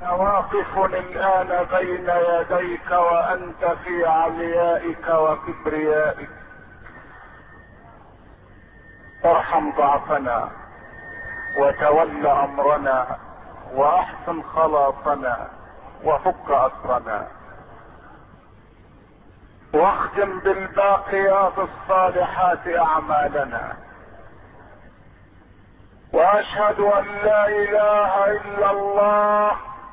واقف الآن بين يديك وأنت في عليائك وكبريائك. ارحم ضعفنا وتول أمرنا وأحسن خلاصنا وفك أسرنا، واختم بالباقيات الصالحات أعمالنا. وأشهد أن لا إله إلا الله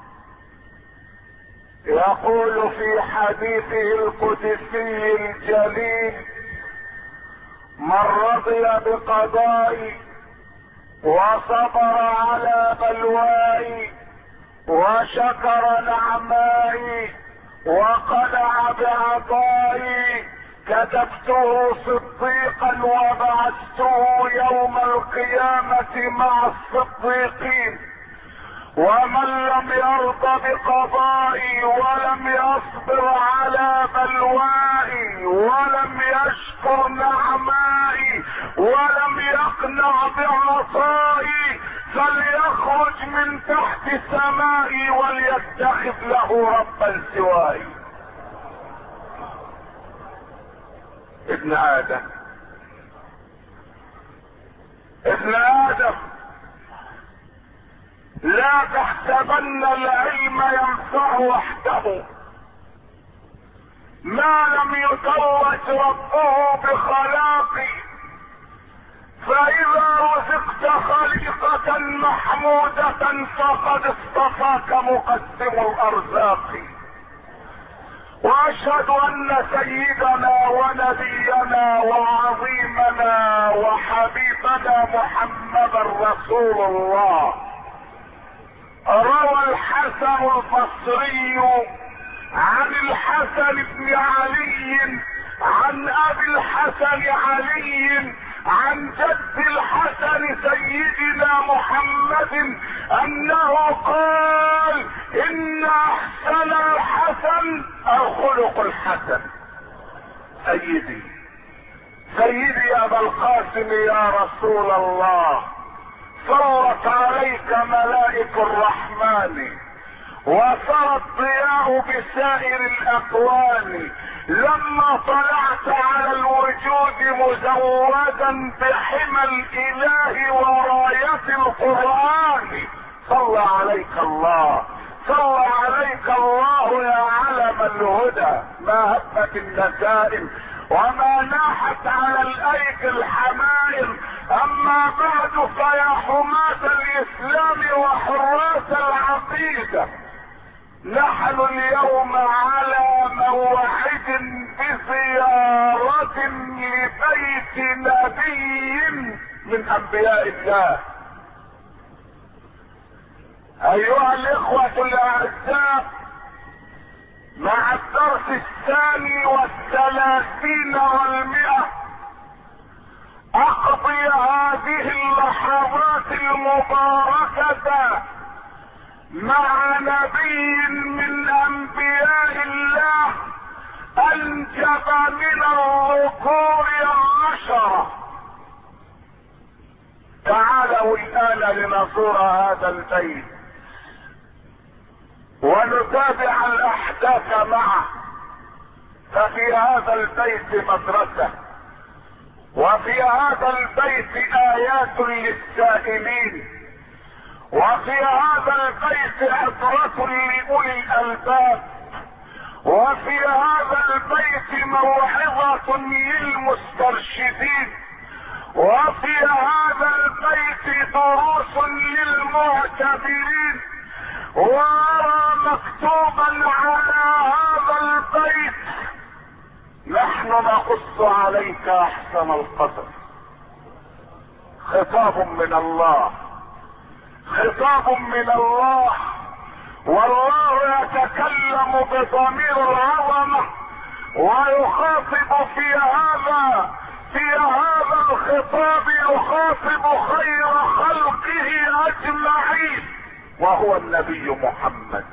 يقول في حديثه القدسي الجليل: من رضي بقضائي وصبر على بلوائي وشكر نعمائي وقنع بعطائي كتبته صديقا وبعثته يوم القيامة مع الصديقين. ومن لم يرض بقضائي ولم يصبر على بلوائي ولم يشكر نعمائي ولم يقنع بعطائي فليخرج من تحت سمائي وليتخذ له ربا سواي. ابن آدم لا تحسبن العلم ينفع وحده ما لم يتوج ربه بخلاقي، فإذا رزقت خليقة محمودة فقد اصطفاك مقسم الأرزاق. وأشهد أن سيدنا ونبينا وعظيمنا وحبيبنا محمد رسول الله. روى الحسن البصري عن الحسن بن علي عن ابي الحسن علي عن جد الحسن سيدنا محمد انه قال: ان احسن الحسن الخلق الحسن. سيدي يا ابا القاسم يا رسول الله، صلت عليك ملائك الرحمن وصار الضياء بسائر الاكوان لما طلعت على الوجود مزودا بحمى الاله وراية القرآن. صلى عليك الله يا علم الهدى، ما هبت النسائم وما ناحت على الايدي الحمائم. اما بعد فيا حماة الاسلام وحراس العقيدة، نحن اليوم على موعد بزيارة لبيت نبي من انبياء الله. ايها الاخوة الاعزاء، مع الدرس 32 و100 اقضي هذه اللحظات المباركة مع نبي من انبياء الله انجب من الذكور 10. تعالوا الان لنزور هذا البيت ونتابع الاحداث معه. ففي هذا البيت مدرسة، وفي هذا البيت ايات للسائلين، وفي هذا البيت عبرة لأولي الألباب، وفي هذا البيت موعظة للمسترشدين، وفي هذا البيت دروس للمعتبرين. وأرى مكتوبا على هذا البيت: نحن نقص عليك أحسن القصص. خطاب من الله، والله يتكلم بضمير العظمة ويخاطب في هذا الخطاب يخاطب خير خلقه اجمعين، وهو النبي محمد.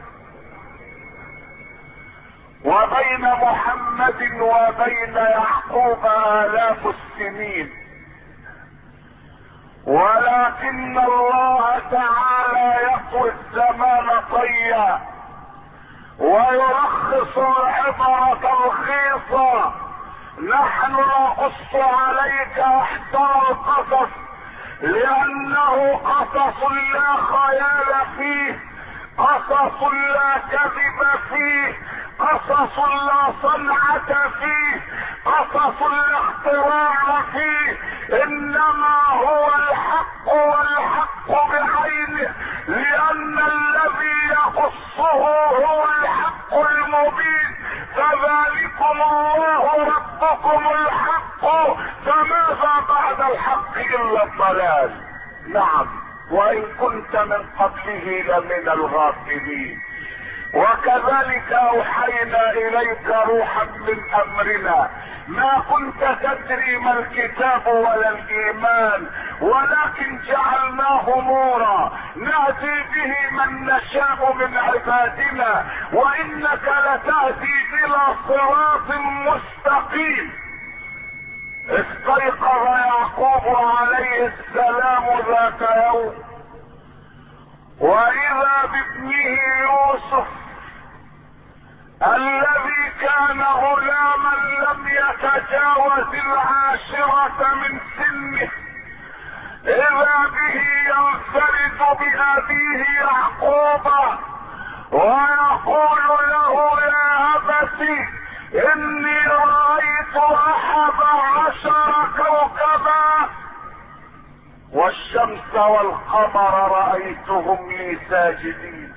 وبين محمد وبين يعقوب آلاف السنين، ولكن الله تعالى يطوي الزمان طيا ويرخص العبر ترخيصا. نحن نقص عليك احسن القصص لانه قصص لا خيال فيه، قصص لا كذب فيه، قصص لا صنعة فيه، قصص لا اختراع فيه، انما هو الحق والحق بعينه، لان الذي يقصه هو الحق المبين. فذلكم الله ربكم الحق، فماذا بعد الحق الا الضلال. نعم، وان كنت من قبله لمن الغافلين. وكذلك اوحينا اليك روحا من امرنا ما كنت تدري ما الكتاب ولا الايمان، ولكن جعلناه نورا نهدي به من نشاء من عبادنا، وانك لتهدي الى صراط مستقيم. استيقظ يعقوب عليه السلام ذات يوم واذا بابنه يوسف الذي كان غلاما لم يتجاوز 10 من سنه، اذا به ينفرد بابيه يعقوب ويقول له يا ابت اني رايت 11 كوكبا والشمس والقمر رايتهم لي ساجدين.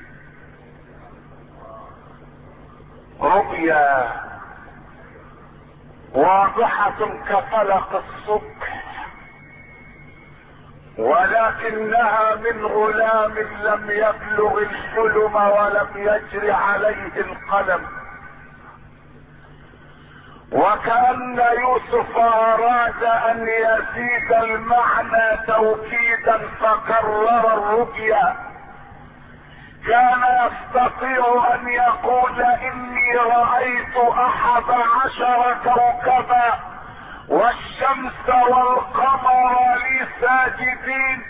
رؤيا واضحة كفلق الصبح، ولكنها من غلام لم يبلغ الحلم ولم يجر عليه القلم. وكأن يوسف اراد ان يزيد المعنى توكيدا فكرر الرؤيا. كان يستطيع ان يقول اني رأيت 11 كوكبا والشمس والقمر لي ساجدين،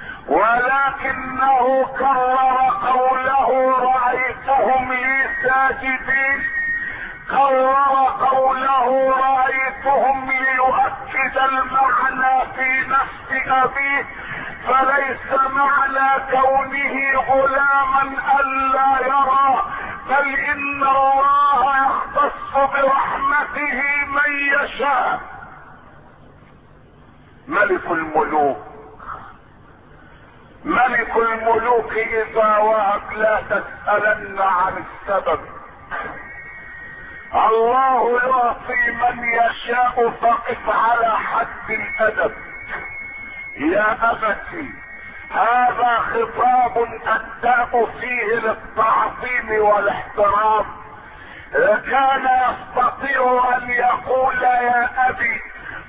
ولكنه كرر قوله رأيتهم لي ساجدين، كرر قوله رأيتهم ليؤكد المعنى في نفس أبيه. فليس معنى كونه غلاما ألا يرى، بل إن الله يختص برحمته من يشاء. ملك الملوك، ملك الملوك إذا وهب لا تسألن عن السبب. الله يعطي من يشاء، فقف على حد الأدب. يا أبتي، هذا خطاب الداء فيه للتعظيم والاحترام. كان يستطيع ان يقول يا ابي،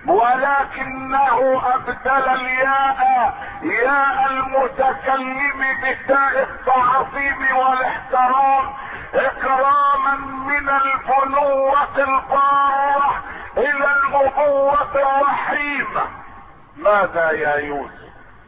ولكنه ابدل الياء ياء المتكلم بتاء التعظيم والاحترام، اكراما من البنوة البارة الى الابوة الرحيمة. ماذا يا يوسف،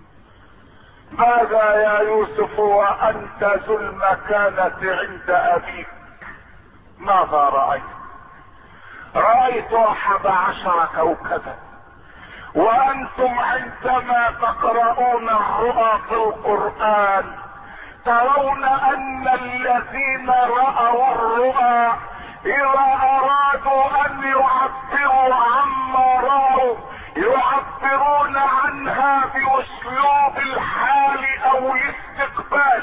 ماذا يا يوسف وانت ذو المكانة عند ابيك؟ ماذا رأيت؟ رأيت 11 كوكبا، وانتم عندما تقرؤون الرؤى في القرآن ترون ان الذين رأوا الرؤى اذا ارادوا ان يعبروا عما رأوا يعبرون عنها باسلوب الحال او الاستقبال.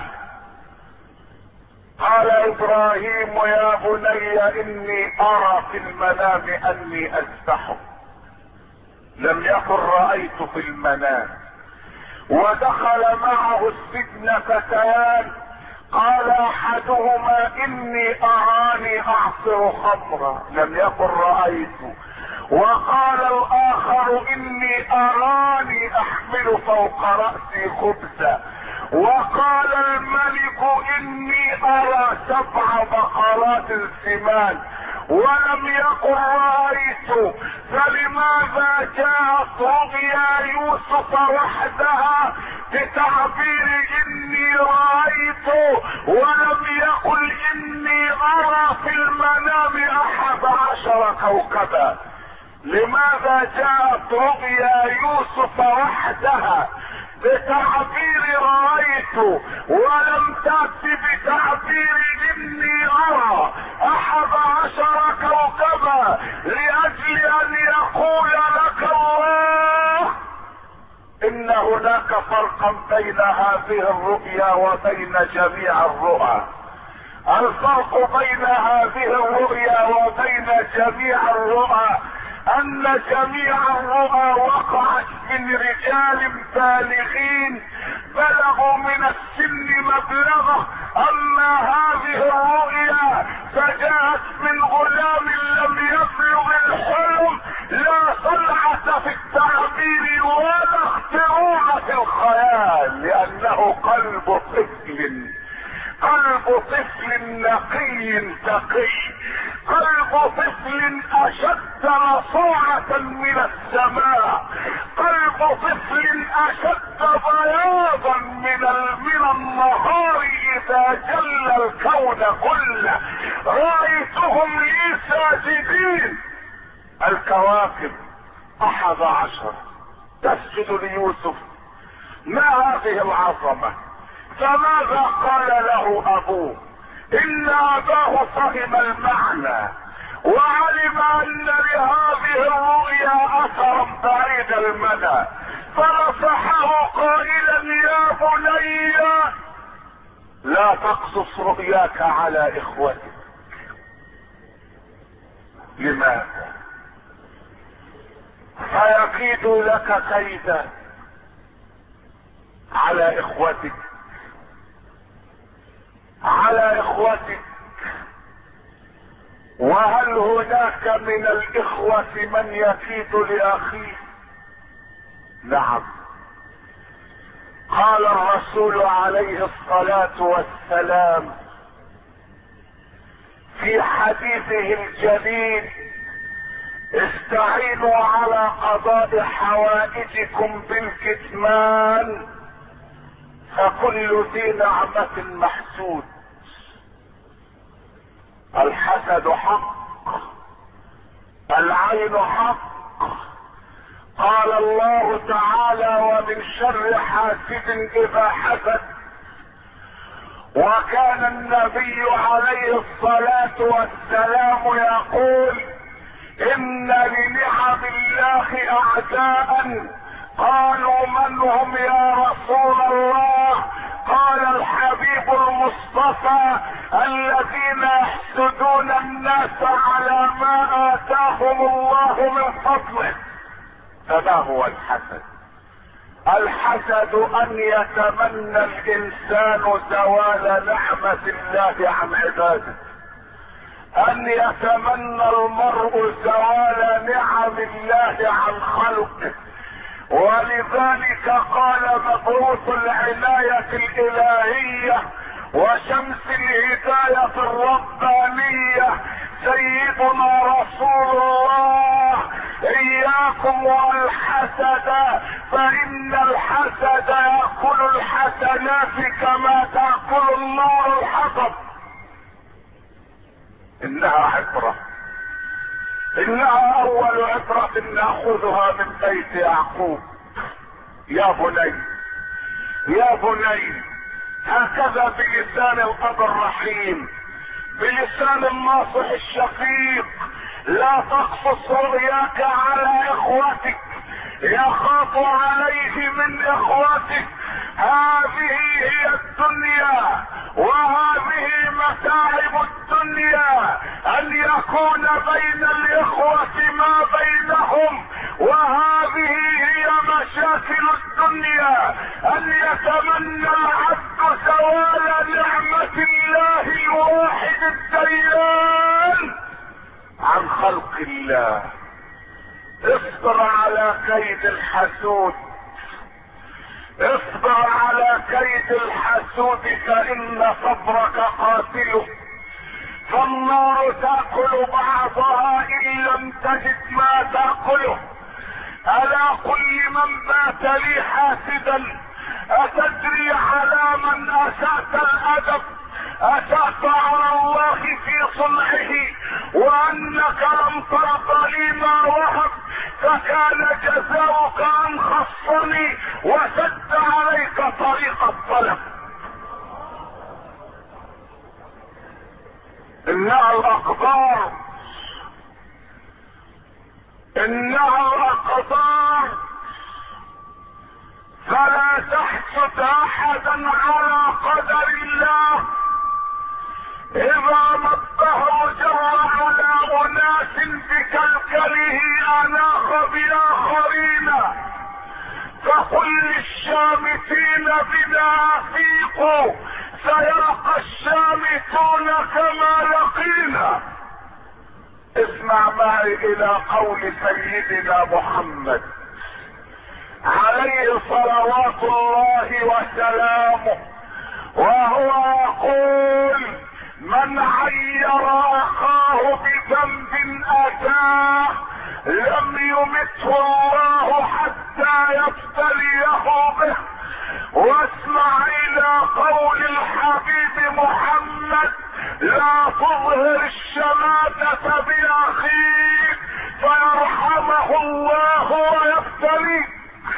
قال ابراهيم يا بني اني ارى في المنام اني اذبحك، لم يكن رأيت في المنام. ودخل معه السجن فتيان، قال احدهما اني اراني اعصر خمرا، لم يكن رأيت. وقال الاخر اني اراني احمل فوق رأسي خبزا. وقال الملك اني ارى 7 بقرات سمان. ولم يقل رأيت، فلماذا جاءت رؤيا يوسف وحدها بتعبير اني رأيت ولم يقل اني ارى في المنام 11 كوكبا؟ لماذا جاءت رؤيا يوسف وحدها بتعبير رأيت ولم تأتي بتعبير اني ارى 11 كوكبا، لاجل ان يقول لك الله ان هناك فرقا بين هذه الرؤيا وبين جميع الرؤى. الفرق بين هذه الرؤيا وبين جميع الرؤى ان جميع الرؤى وقعت من رجال بالغين بلغوا من السن مبلغه، اما هذه الرؤيا فجاءت من غلام لم يبلغ الحلم، لا صنعة في التعبير ولا اختراع في الخيال، لانه قلب طفل نقي تقي، قلب طفل اشد رصاعة من السماء، قلب طفل اشد بياضا من النهار اذا جل الكون كله. رأيتهم لي ساجدين، الكواكب 11 تسجد ليوسف. ما هذه العظمة؟ فماذا قال له ابوه؟ ان اباه فهم المعنى وعلم ان لهذه الرؤيا اثرا بعيد المدى، فنصحه قائلا يا بني لا تقصص رؤياك على اخوتك. لماذا؟ فيكيد لك كيدا على اخوتك، على اخوتك. وهل هناك من الاخوة من يكيد لاخيه؟ نعم. قال الرسول عليه الصلاة والسلام في حديثه الجليل استعينوا على قضاء حوائجكم بالكتمان فكل ذي نعمة محسود. الحسد حق، العين حق. قال الله تعالى ومن شر حاسد اذا حسد. وكان النبي عليه الصلاة والسلام يقول ان لنعم الله اعداء. قالوا من هم يا رسول الله؟ قال الحبيب المصطفى الذين يحسدون الناس على ما آتاهم الله من فضله. فما هو الحسد؟ الحسد ان يتمنى الانسان زوال نعمة الله عن عباده، ان يتمنى المرء زوال نعم الله عن خلقه. ولذلك قال مبعوث العناية الالهية وشمس الهداية الربانية سيدنا رسول الله اياكم والحسد فان الحسد يأكل الحسنات كما تأكل النار الحطب. انها عبرة، انها اول عبرة ناخذها من بيت يعقوب. يا بني يا بني، هكذا بلسان الاب الرحيم، بلسان الناصح الشفيق، لا تقصص رؤياك على اخوتك، يخاف عليه من اخوتك. هذه هي الدنيا وهذه متاعب الدنيا، ان يكون بين الاخوة ما بينهم، وهذه هي مشاكل الدنيا، ان يتمنى العبد زوال نعمة الله الواحد الديان عن خلق الله. اصبر على كيد الحسود، اصبر على كيد الحسود، فان صبرك قاتله. فالنار تأكل بعضها ان لم تجد ما تأكله. الا قل لمن بات لي حاسدا اتدري على من اسأت الادب؟ اسأت على الله في صنعه وانك لم ترضى لي ما وهب، فكان جزاؤك ان خصني وسد عليك طريق الطلب. انها الاقدار، انها الاقدار، فلا تحسد احدا على قدر الله. اذا ما الدهر جرى على اناس بكلكله اناخ باخرين، فقل للشامتين بنا افيقوا سيلقى الشامتون كما لقينا. اسمع معي الى قول سيدنا محمد عليه صلوات الله وسلامه، وهو يقول: من عير اخاه بذنب اتاه لم يمته الله حتى يبتليه به. واسمع الى قول الحبيب محمد: لا تظهر الشماتة باخيك فيرحمه الله ويبتليك.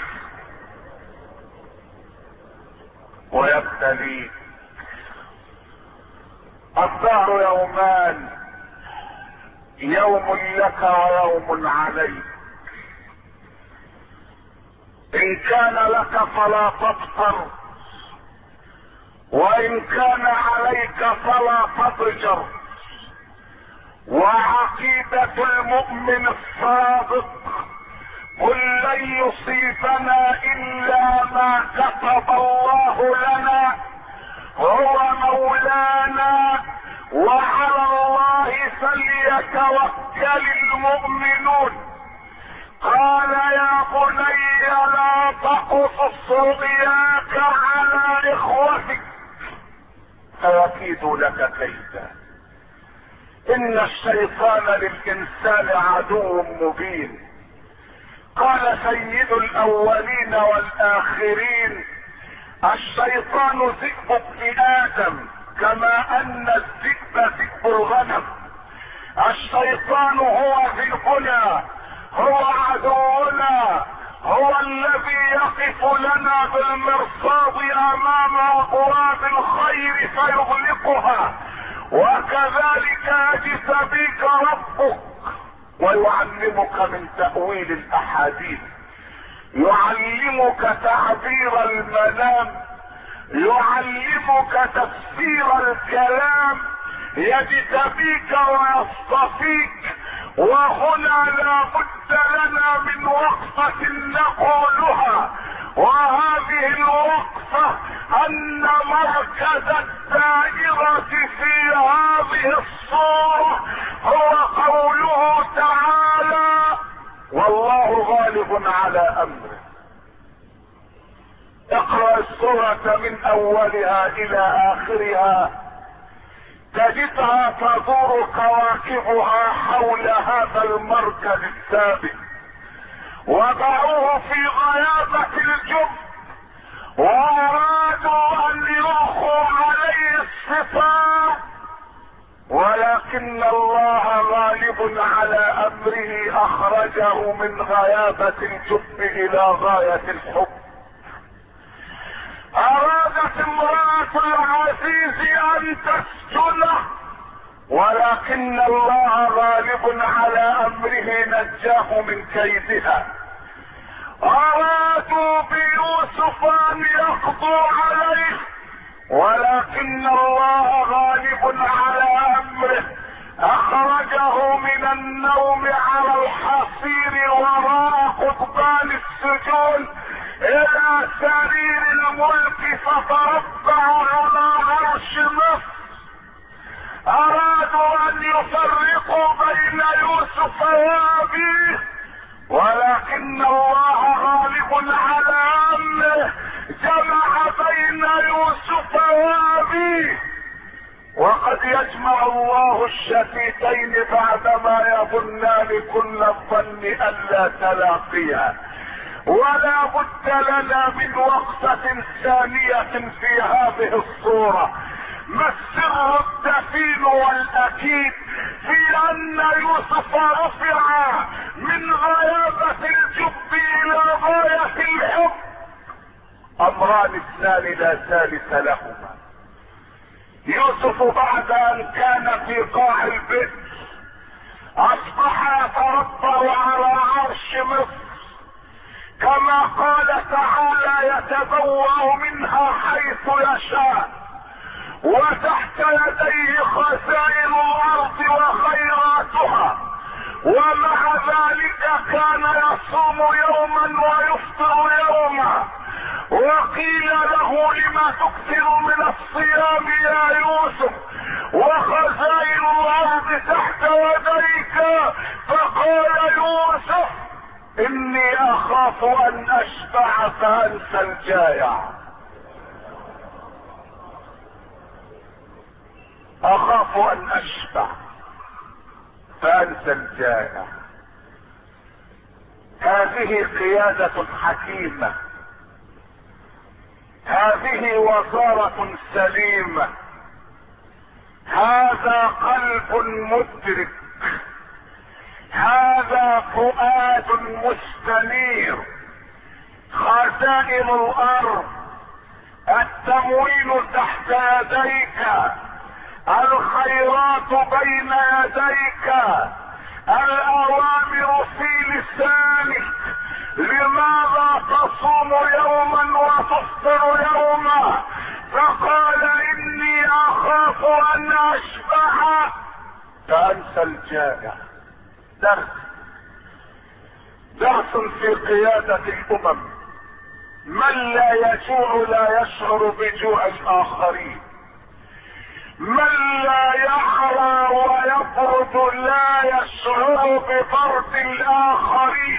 الدهر يومان، يوم لك ويوم عليك. ان كان لك فلا تبطر، وان كان عليك فلا تضجر. وعقيدة المؤمن الصادق: قل لن يصيبنا الا ما كتب الله لنا، هو مولانا وعلى الله فليتوكل المؤمنون. قال: يا بني لا تقصص رؤياك على اخوتك فيكيد لك كيدا، ان الشيطان للانسان عدو مبين. قال سيد الاولين والاخرين: الشيطان ذئب ابن ادم كما ان الذئب ذئب الغنم. الشيطان هو ذئبنا، هو عدونا، هو الذي يقف لنا بالمرصاد امام ابواب الخير فيغلقها. وكذلك يجتبيك ربك ويعلمك من تأويل الاحاديث، يعلمك تعبير المنام، يعلمك تفسير الكلام، يجتبيك ويصطفيك. وهنا لا بد لنا من وقفة نقولها، وهذه الوقفة ان مركز الدائرة في هذه الصورة هو قوله تعالى: والله غالب على امره. اقرأ السورة من اولها الى اخرها تجدها تدور كواكبها حول هذا المركز الثابت. وضعوه في غيابة الجب وارادوا ان يلقوا عليه الستار، ولكن الله غالب على امره اخرجه من غيابة الجب الى غاية الحب. ارادت امرأة العزيز ان تسجنه، ولكن الله غالب على امره نجاه من كيدها. ارادوا بيوسف ان يقضوا عليه، ولكن الله غالب على امره اخرجه من النوم على الحصير وراء قضبان السجون الى سرير الملك فتربع على عرش مصر. ارادوا ان يفرقوا بين يوسف وابيه، ولكن الله غالب على امره جمع بين يوسف وابيه. وقد يجمع الله الشتيتين بعدما يظنان كل الظن ألا تلاقيا. ولا بد لنا من وقفة ثانية في هذه الصورة. ما السر الدفين والأكيد في أن يوسف رفع من غيابة الجب إلى غاية الحب؟ أمران اثنان لا ثالث لهما. يوسف بعد أن كان في قاع البئر أصبح يتربع على عرش مصر، كما قال تعالى يتبوأ منها حيث يشاء، وتحت يديه خزائن الأرض وخيراتها. ومع ذلك كان يصوم يوما ويفطر يوما. وقيل له لما تكثر من الصيام يا يوسف وخزائن الأرض تحت يديك؟ فقال يوسف إني أخاف أن أشبع فأنسى الجائع. أخاف أن أشبع فأنسى الجائع. هذه قيادة حكيمة، هذه وزارة سليمة، هذا قلب مدرك، هذا فؤاد مستنير. خزائن الأرض، التموين تحت يديك، الخيرات بين يديك، الأوامر في لسانك. لماذا تصوم يوما وتفطر يوما؟ فقال إني أخاف أن أشبع فأنسى الجائع. درس في قيادة الأمم. من لا يجوع لا يشعر بجوع الآخرين، من لا يحرى ويبرد لا يشعر ببرد الآخرين.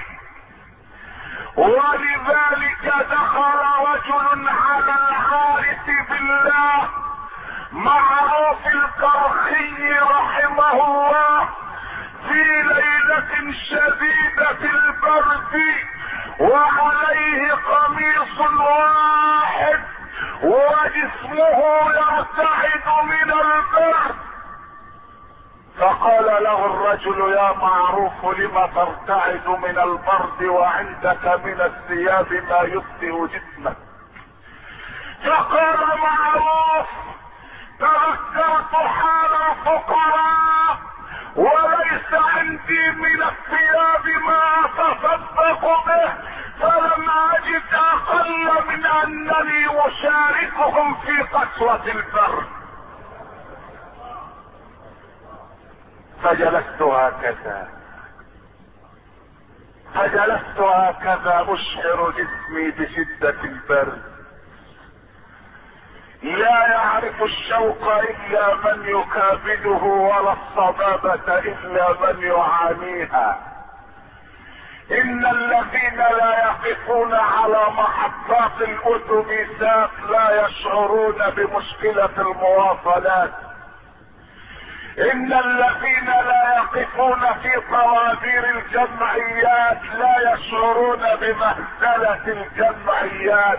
ولذلك دخل رجل على الحارث بالله معروف الكرخي رحمه الله في ليلة شديدة البرد، وعليه قميص واحد وجسمه يرتعد من البرد. فقال له الرجل يا معروف لم ترتعد من البرد وعندك من الثياب ما يطفئ جسمك؟ فقال معروف تذكرت حال الفقراء وليس عندي من الثياب ما اتصدق به، فلم اجد اقل من انني اشاركهم في قسوة البرد. فجلست هكذا اشعر جسمي بشدة البرد. لا يعرف الشوق الا من يكابده ولا الصبابة الا من يعانيها. ان الذين لا يقفون على محطات الاتوبيسات لا يشعرون بمشكلة المواصلات. ان الذين لا يقفون في طوابير الجمعيات لا يشعرون بمهزلة الجمعيات.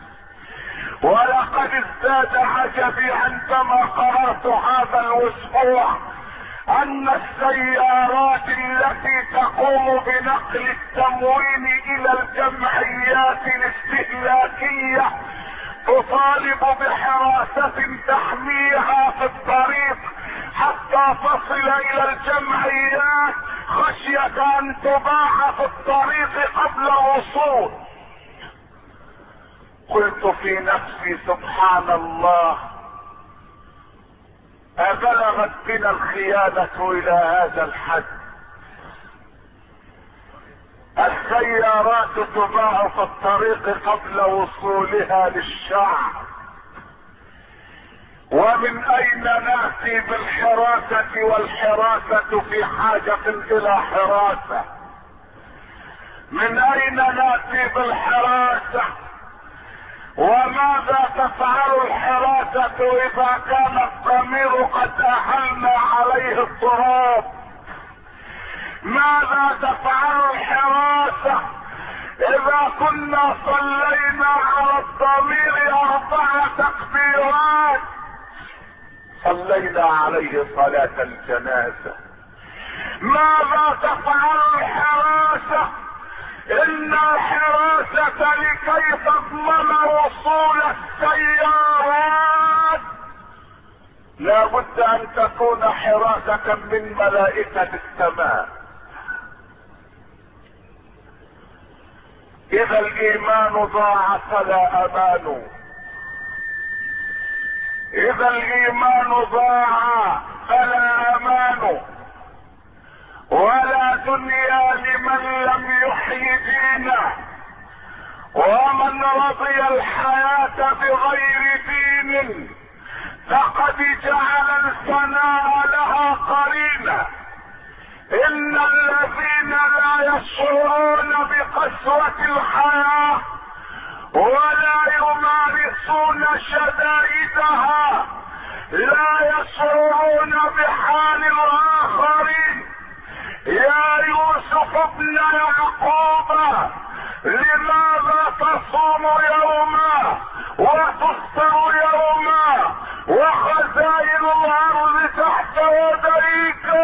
ولقد ازداد عجبي عندما قرأت هذا الاسبوع ان السيارات التي تقوم بنقل التموين الى الجمعيات الاستهلاكية تطالب بحراسة تحميها في الطريق حتى تصل الى الجمعيات خشية ان تباع في الطريق قبل الوصول. قلت في نفسي سبحان الله، أبلغت بنا الخيانة الى هذا الحد؟ السيارات تباع في الطريق قبل وصولها للشعب. ومن اين ناتي بالحراسة والحراسة في حاجة الى حراسة؟ من اين ناتي بالحراسة؟ وماذا تفعل الحراسة اذا كان الضمير وقد احلنا عليه التراب. ماذا تفعل الحراسة اذا كنا صلينا على الضمير 4 تكبيرات صلينا عليه صلاة الجنازة؟ ماذا تفعل الحراسة؟ ان الحراسة لكي تضمن وصول السيارات لا بد ان تكون حراسة من ملائكة السماء. اذا الايمان ضاع فلا امان، اذا الايمان ضاع فلا امان، ولا دنيا لمن لم يحيي دينه، ومن رضي الحياة بغير دين فقد جعل الفناء لها قرينة. ان الذين لا يشعرون بقسوة الحياة ولا يمارسون شدائدها لا يشعرون بحال الاخرين. يا يوسف ابن يعقوب لماذا تصوم يوما وتفطر يوما وخزائن الارض تحت يديك؟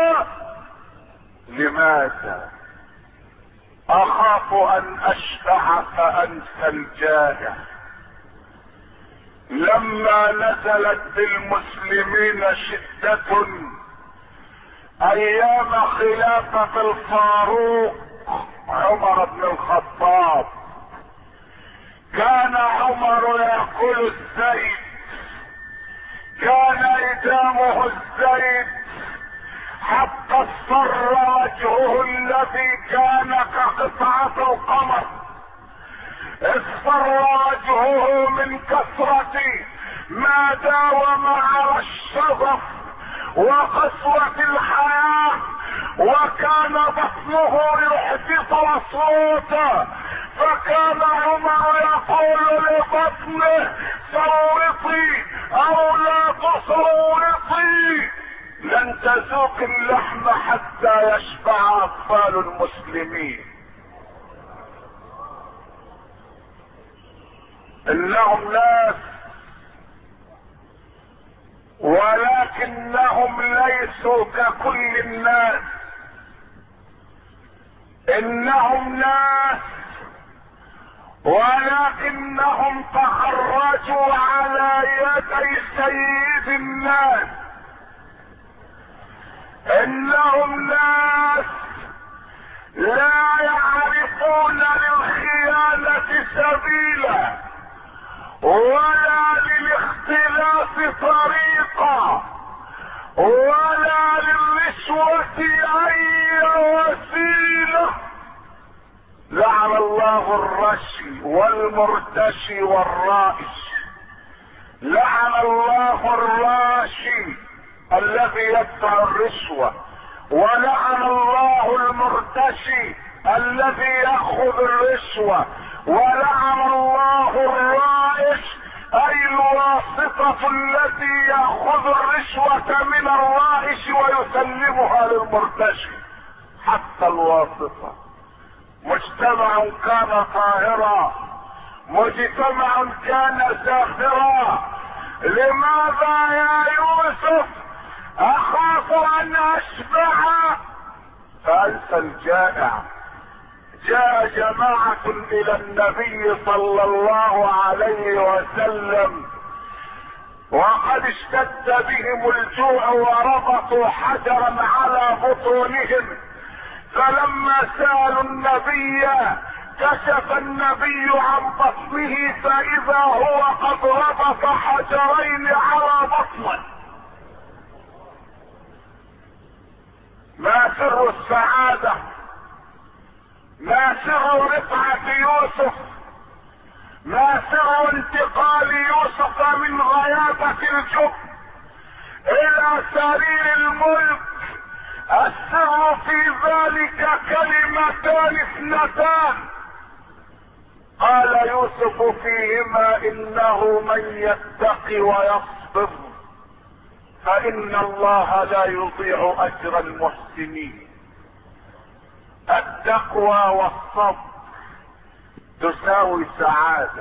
لماذا؟ اخاف ان اشفع فانسى الجائع. لما نزلت بالمسلمين شدة ايام خلافة الفاروق عمر بن الخطاب، كان عمر يأكل الزيت، كان إدامه الزيت حتى اصفر وجهه الذي كان كقطعة القمر، اصفر وجهه من كثرة ما داوم على الشغف وقسوة الحياة، وكان بطنه يحدث اصواتا، فكان عمر يقول لبطنه صوتي او لا تصوتي، لن تذوق اللحم حتى يشبع اطفال المسلمين. انهم ناس ولكنهم ليسوا ككل الناس، انهم ناس ولكنهم تخرجوا على يدي سيد الناس، انهم ناس لا يعرفون للخيانة سبيلا ولا للاختلاف طريقة ولا للرشوة اي وسيلة. لعن الله الرشي والمرتشي والرائش، لعن الله الراشي الذي يدفع الرشوة، ولعن الله المرتشي الذي يأخذ الرشوة، ولعن الله الرائش اي الواسطة التي يأخذ الرشوة من الرائش ويسلمها للمرتشي. حتى الواسطة. مجتمع كان طاهرا، مجتمع كان زاخرا. لماذا يا يوسف؟ اخاف ان اشبع فانسى الجائع. جاء جماعة الى النبي صلى الله عليه وسلم وقد اشتد بهم الجوع وربطوا حجرا على بطونهم، فلما سألوا النبي كشف النبي عن بطنه فاذا هو قد ربط حجرين على بطنه. ما سر السعادة؟ ما سر رفعة يوسف؟ ما سر انتقال يوسف من غيابة الجب الى سرير الملك؟ السر في ذلك كلمتان اثنتان قال يوسف فيهما انه من يتقي ويصبر فإن الله لا يضيع أجر المحسنين. التقوى والصبر تساوي سعادة،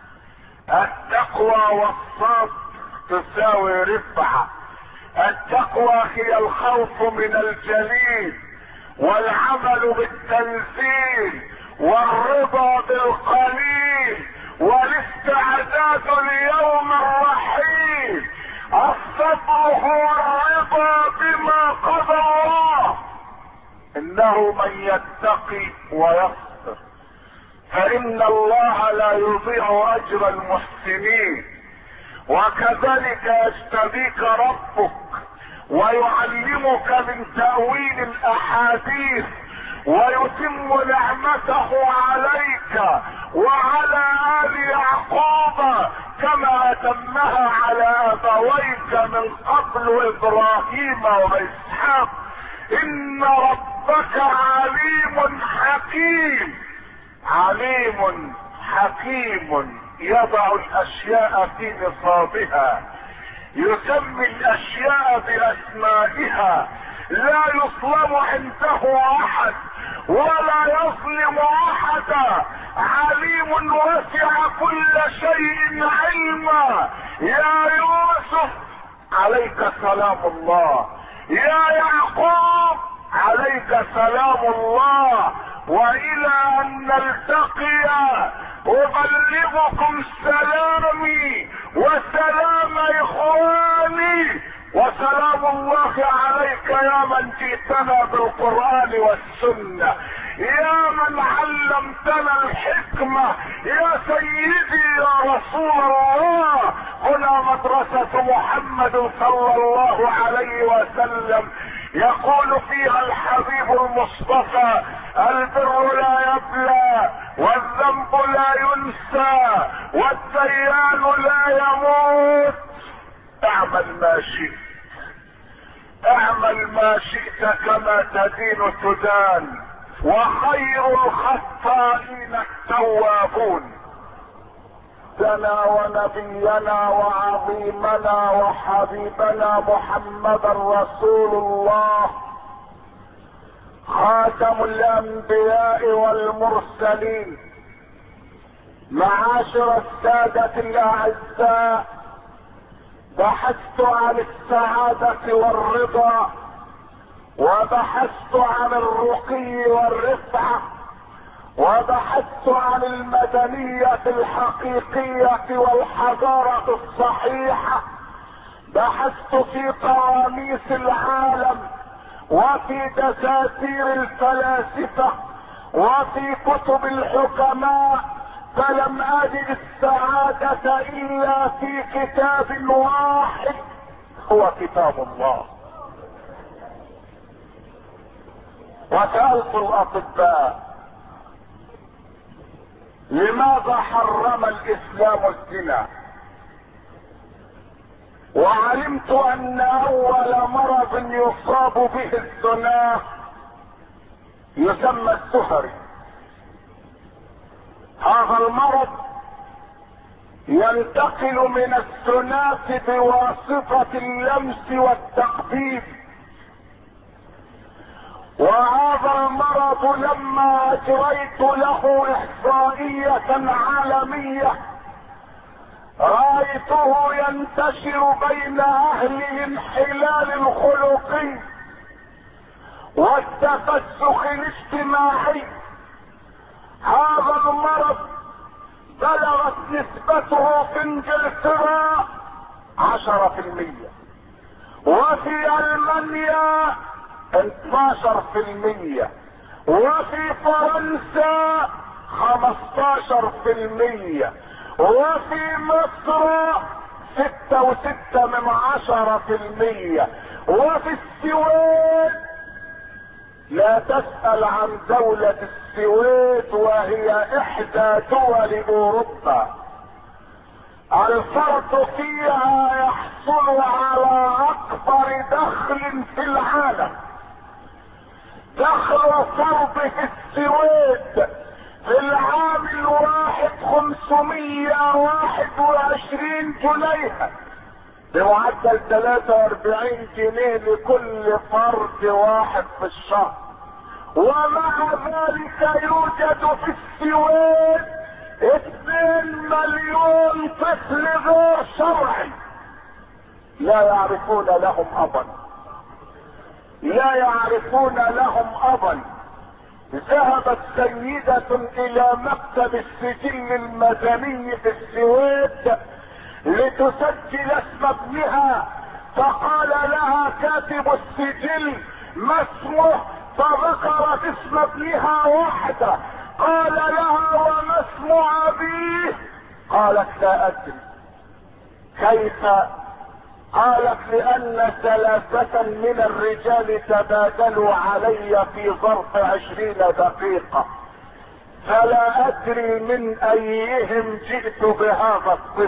التقوى والصبر تساوي رفعة. التقوى هي الخوف من الجليل والعمل بالتنزيل والرضا بالقليل والاستعداد ليوم الرحيل. الصبر هو الرضا بما قضى الله. انه من يتقي ويصبر فان الله لا يضيع اجر المحسنين. وكذلك يجتبيك ربك ويعلمك من تأويل الاحاديث ويتم نعمته عليك وعلى آل يعقوب كما اتمها على ابويك من قبل ابراهيم واسحاق. ان ربك عليم حكيم، عليم حكيم يضع الاشياء في نصابها، يسمي الاشياء باسمائها، لا يظلم عنده احد ولا يظلم احدا. عليم وسع كل شيء علما. يا يوسف عليك سلام الله، يا يعقوب عليك سلام الله. والى ان نلتقي ابلغكم سلامي وسلام اخواني وسلام الله عليك يا من جئتنا بالقرآن والسنة، يا من علمتنا الحكمة، يا سيدي يا رسول الله. هنا مدرسة محمد صلى الله عليه وسلم يقول فيها الحبيب المصطفى: البر لا يبلى والذنب لا ينسى والديان لا يموت. اعمل ما شئت، اعمل ما شئت كما تدين تدان، وخير الخطائين التوابون. سيدنا ونبينا وعظيمنا وحبيبنا محمد رسول الله، خاتم الانبياء والمرسلين. معاشر السادة الاعزاء، بحثت عن السعادة والرضا، وبحثت عن الرقي والرفعة، وبحثت عن المدنية الحقيقية والحضارة الصحيحة. بحثت في قواميس العالم وفي دساتير الفلاسفة وفي كتب الحكماء، فلم اجد السعادة الا في كتاب واحد، هو كتاب الله. وسألت الاطباء: لماذا حرم الاسلام الزنا؟ وعلمت ان اول مرض يصاب به الزنا يسمى السهري. هذا المرض ينتقل من الثلاث بواسطة اللمس والتقبيل، وهذا المرض لما اجريت له احصائية عالمية رأيته ينتشر بين اهل الانحلال الخلقي والتفسخ الاجتماعي. هذا المرض بلغت نسبته في انجلترا 10%، وفي المانيا 12%، وفي فرنسا 15%، وفي مصر 6.6%، وفي السويد، لا تسأل عن دولة السويد وهي احدى دول اوروبا، الفرد فيها يحصل على اكبر دخل في العالم. دخل فرد في السويد في العام الواحد 521 جنيها، بمعدل 43 جنيه لكل فرد واحد في الشهر. ومع ذلك يوجد في السويد 2 مليون طفل غير شرعي لا يعرفون لهم ابا، لا يعرفون لهم ابا. ذهبت سيدة الى مكتب السجل المدني في السويد لتسجل اسم ابنها، فقال لها كاتب السجل ما اسمه؟ فذكرت اسم ابنها وحده. قال لها وما اسم ابيه؟ قالت لا ادري. كيف؟ قالت لان 3 من الرجال تبادلوا علي في ظرف 20 دقيقة، فلا ادري من ايهم جئت بهذا الطفل.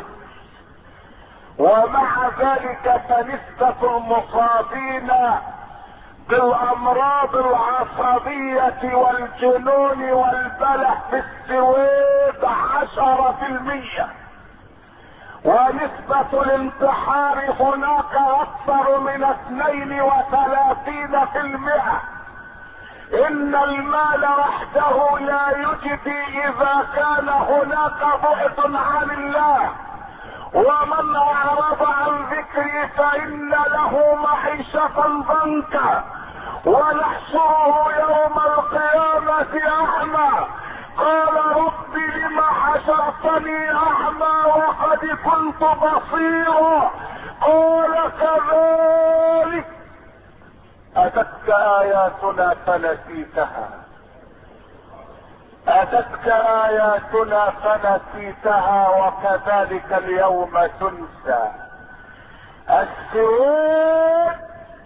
ومع ذلك فنسبة المصابين بالامراض العصبية والجنون والبله في السويد 10%، ونسبة الانتحار هناك اكثر من 32%. ان المال وحده لا يجدي اذا كان هناك بعد عن الله، ومن اعرض عن ذكري فان له معيشة ضنكا ونحشره يوم القيامة اعمى. قال رب لم حشرتني اعمى وقد كنت بصيرا؟ قال كذلك اتتك اياتنا فنسيتها، اتتك اياتنا فنسيتها وكذلك اليوم تنسى. السويد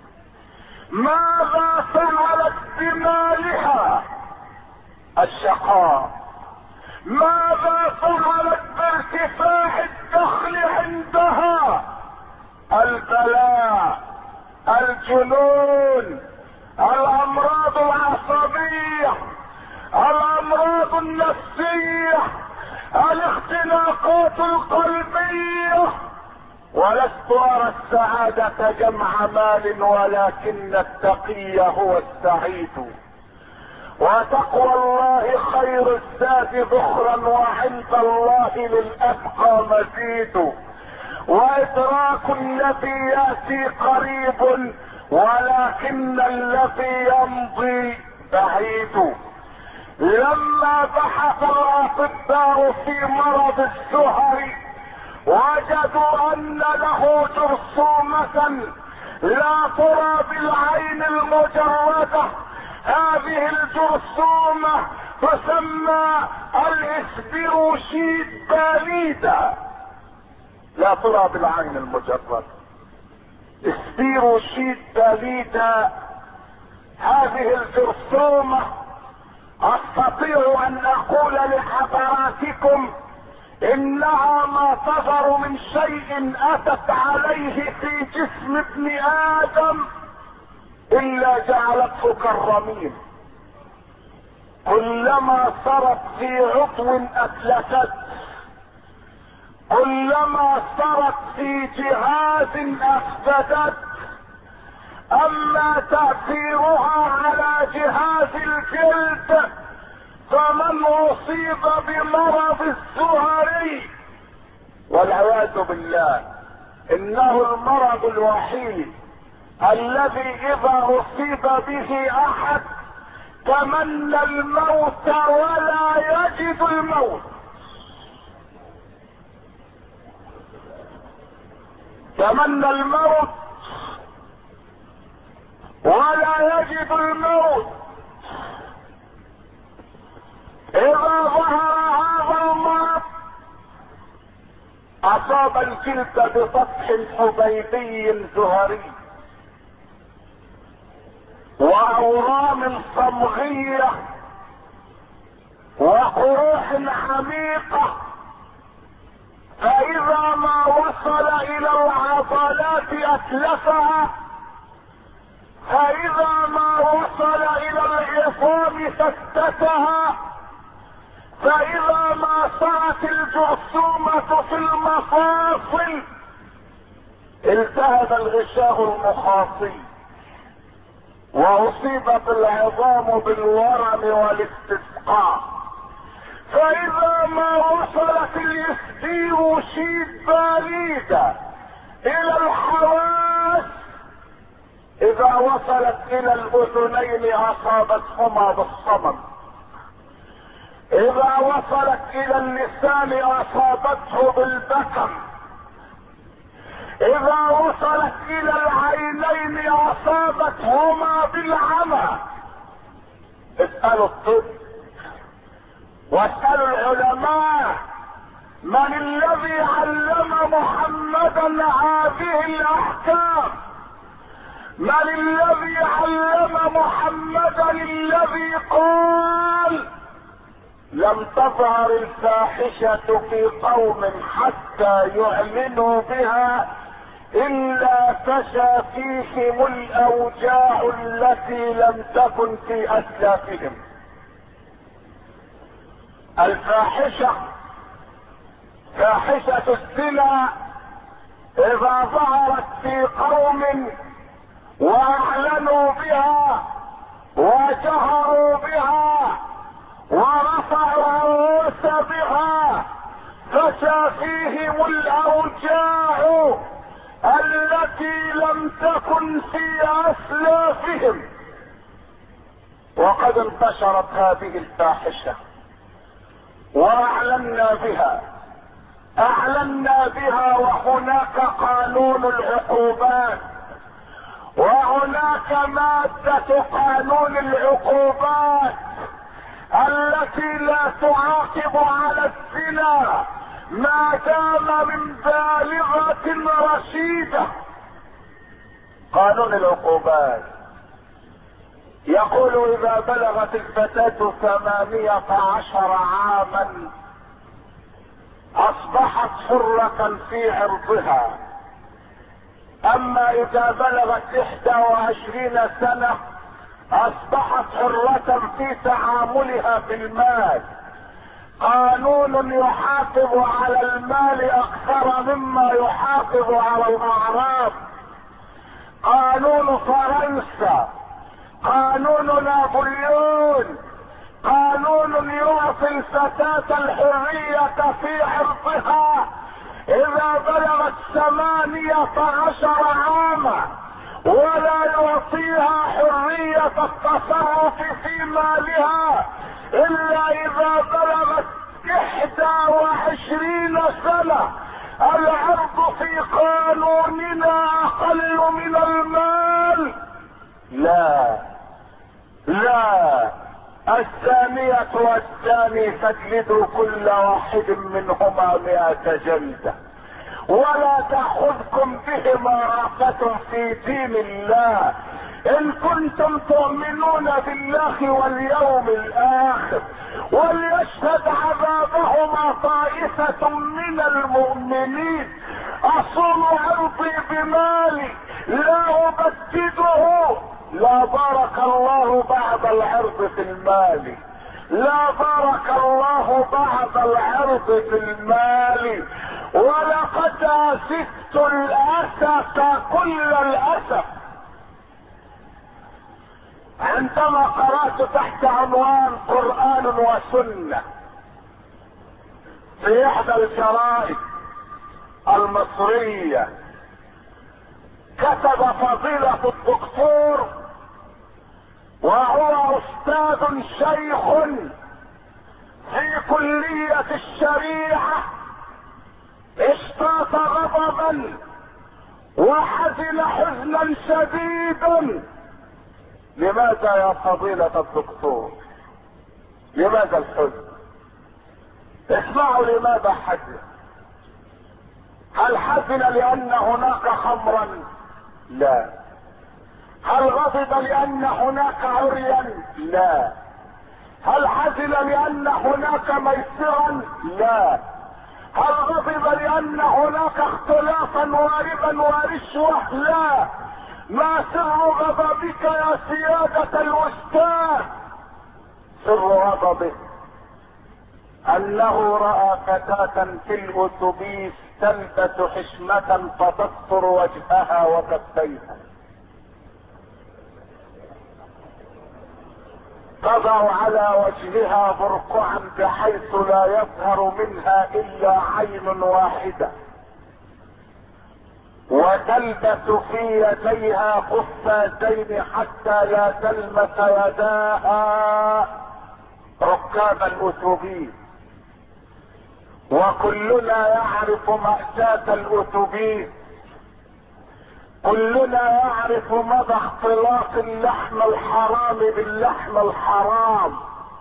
ماذا فعلت بمالها؟ الشقاء. ماذا فعلت بارتفاع الدخل عندها؟ البلاء، الجنون، الامراض العصبية، الامراض النفسية، الاختناقات القلبية. ولست ارى السعادة جمع مال، ولكن التقي هو السعيد. وتقوى الله خير الزاد ذخرا، وعند الله للاتقى مزيد. وادراك الذي ياتي قريب، ولكن الذي يمضي بعيد. لما بحث الاطباء في مرض السهر وجدوا ان له جرثومة لا ترى بالعين المجردة. هذه الجرثومة تسمى الاسبيروشيت باليدا، لا ترى بالعين المجردة. اسبيروشيت باليدا هذه الجرثومة استطيع ان اقول لحضراتكم انها ما تظهر من شيء اتت عليه في جسم ابن ادم الا جعلته كالرميم. كلما صارت في عضو اتلفت، كلما صارت في جهاز افسدت. اما تأثيرها على جهاز الجلد فمن اصيب بمرض السهري والعياذ بالله انه المرض الوحيد الذي اذا اصيب به احد تمنى الموت ولا يجد الموت. تمنى الموت ولا يجد الموت. اذا ظهر هذا المرض اصاب الجلد بسطح حبيبي زهري واورام صمغية وقروح عميقة، فاذا ما وصل الى العضلات اتلفها، فاذا ما وصل الى العظام فتتها، فاذا ما صارت الجرثومة في المفاصل التهب الغشاء المخاطي واصيبت العظام بالورم والاستسقاء، فاذا ما وصلت اليستيروشيد باليدة الى الحواس، اذا وصلت الى الاذنين اصابتهما بالصمم، اذا وصلت الى اللسان اصابته بالبكم، اذا وصلت الى العينين اصابتهما بالعمى. اسألوا الطب واسألوا العلماء من الذي علم محمدا هذه الاحكام، من الذي علم محمدا الذي قال لم تظهر الفاحشة في قوم حتى يعلنوا بها الا فشى فيهم الاوجاع التي لم تكن في اسلافهم. الفاحشة، فاحشة الزنا، اذا ظهرت في قوم واعلنوا بها وجهروا بها ورفعوا الرؤوس بها فشى فيهم الاوجاع التي لم تكن في اسلافهم. وقد انتشرت هذه الفاحشة واعلنا بها، اعلنا بها، وهناك قانون العقوبات، وهناك مادة قانون العقوبات التي لا تعاقب على الزنا ما دام من بالغة رشيدة. قانون العقوبات يقول اذا بلغت الفتاة 18 عاما اصبحت حرة في عرضها، اما اذا بلغت 21 سنة اصبحت حرة في تعاملها بالمال. قانون يحافظ على المال اكثر مما يحافظ على الاعراض. قانون فرنسا، قانون نابليون، قانون يعطي الفتاة الحرية في عرضها اذا بلغت 18 عاما، ولا يعطيها حرية التصرف في مالها الا اذا بلغت 21 سنة. العرض في قانوننا اقل من المال. لا لا، الزانية والزاني فاجلدوا كل واحد منهما 100 جلدة، ولا تأخذكم بهما رأفة في دين الله ان كنتم تؤمنون بالله واليوم الاخر. وليشهد عذابهما طائفة من المؤمنين. اصون عرضي بمالي لا ابدده. لا بارك الله بعد العرض في المال، لا بارك الله بعد العرض في المال. ولقد اسفت الاسف كل الاسف عندما قرأت تحت عنوان قرآن وسنة في احدى الجرائد المصرية، كتب فضيلة الدكتور وهو استاذ شيخ في كلية الشريعة، اشتاط غضبا وحزن حزنا شديدا. لماذا يا فضيلة الدكتور؟ لماذا الحزن؟ اسمعوا لماذا حزن. هل حزن لان هناك خمرا؟ لا. هل غضب لان هناك عريا؟ لا. هل حزن لان هناك ميسرا؟ لا. هل غضب لان هناك اختلافا واربا ورشوة؟ لا. ما سر غضبك يا سيادة الاستاذ؟ سر غضبه انه رأى فتاة في الاتوبيس تلبس حشمة فتستر وجهها وكفيها، تضع على وجهها برقعا بحيث لا يظهر منها الا عين واحدة، وتلبس في يديها قفازين حتى لا تلمس يداها ركاب الاتوبيس. وكلنا يعرف مأساة الاتوبيس، كلنا يعرف مدى اختلاط اللحم الحرام باللحم الحرام،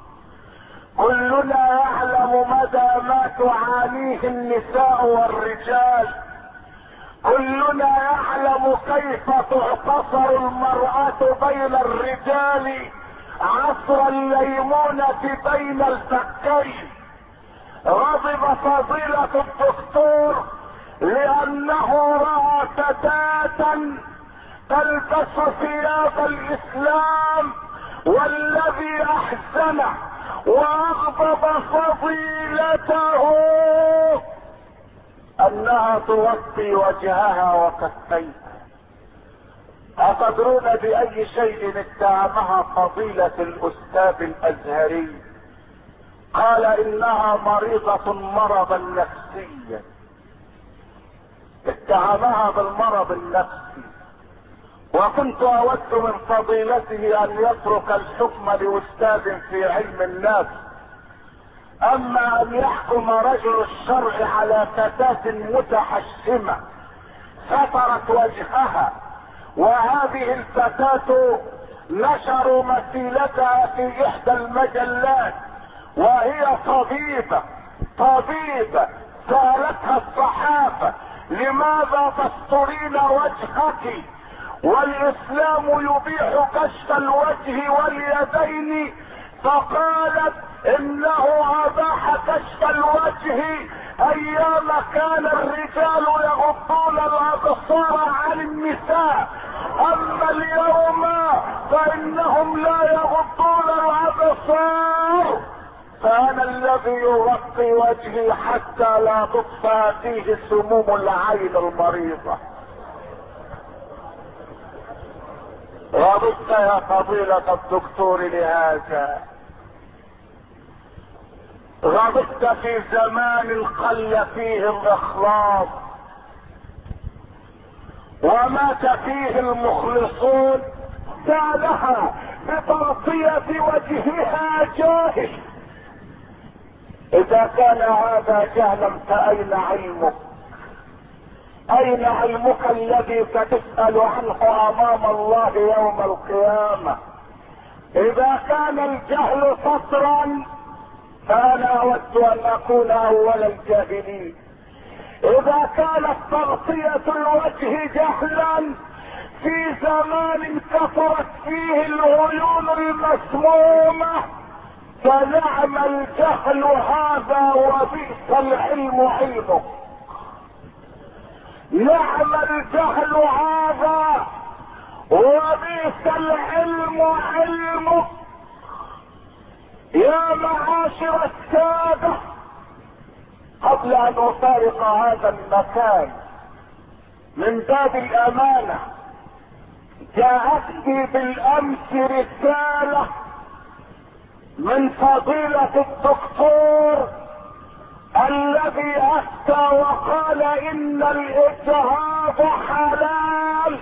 كلنا يعلم مدى ما تعانيه النساء والرجال، كلنا يعلم كيف تعتصر المرأة بين الرجال عصر الليمونة بين الفكين. غضب فضيلة الدكتور لانه رأى فتاة تلبس ثياب الاسلام، والذي احزنه واغضب فضيلته انها تغطي وجهها وكفيها. اتدرون باي شيء اتهمها فضيلة الاستاذ الازهري؟ قال انها مريضة مرضا نفسيا، اتهمها بالمرض النفسي. وكنت اود من فضيلته ان يترك الحكم لاستاذ في علم النفس، اما ان يحكم رجل الشرع على فتاة متحشمة سترت وجهها. وهذه الفتاة نشروا مثيلتها في احدى المجلات وهي طبيبة سألتها الصحافة لماذا تسترين وجهك والاسلام يبيح كشف الوجه واليدين؟ فقالت انه اباح كشف الوجه ايام كان الرجال يغضون الابصار عن النساء، اما اليوم فانهم لا يغضون الابصار. فانا الذي يغطي وجهي حتى لا تطفى فيه سموم العين المريضة. غضبت يا فضيلة الدكتور لهذا، غضبت في زمان قل فيه الاخلاص ومات فيه المخلصون. سالها بتغطية وجهها جاهل. اذا كان هذا جهلا فاين علمك؟ اين علمك الذي ستسأل عنه امام الله يوم القيامة؟ اذا كان الجهل سطرا فانا اود ان اكون اول الجاهلين. اذا كانت تغطية الوجه جهلا في زمان كثرت فيه العيون المسمومة فنعم الجهل هذا وبئس العلم علمه. نعم الجهل هذا وبئس العلم علمه. يا معاشر السادة، قبل ان افارق هذا المكان من باب الامانة جاءتني بالامس رسالة من فضيلة الدكتور الذي افتى وقال ان الاجهاض حلال.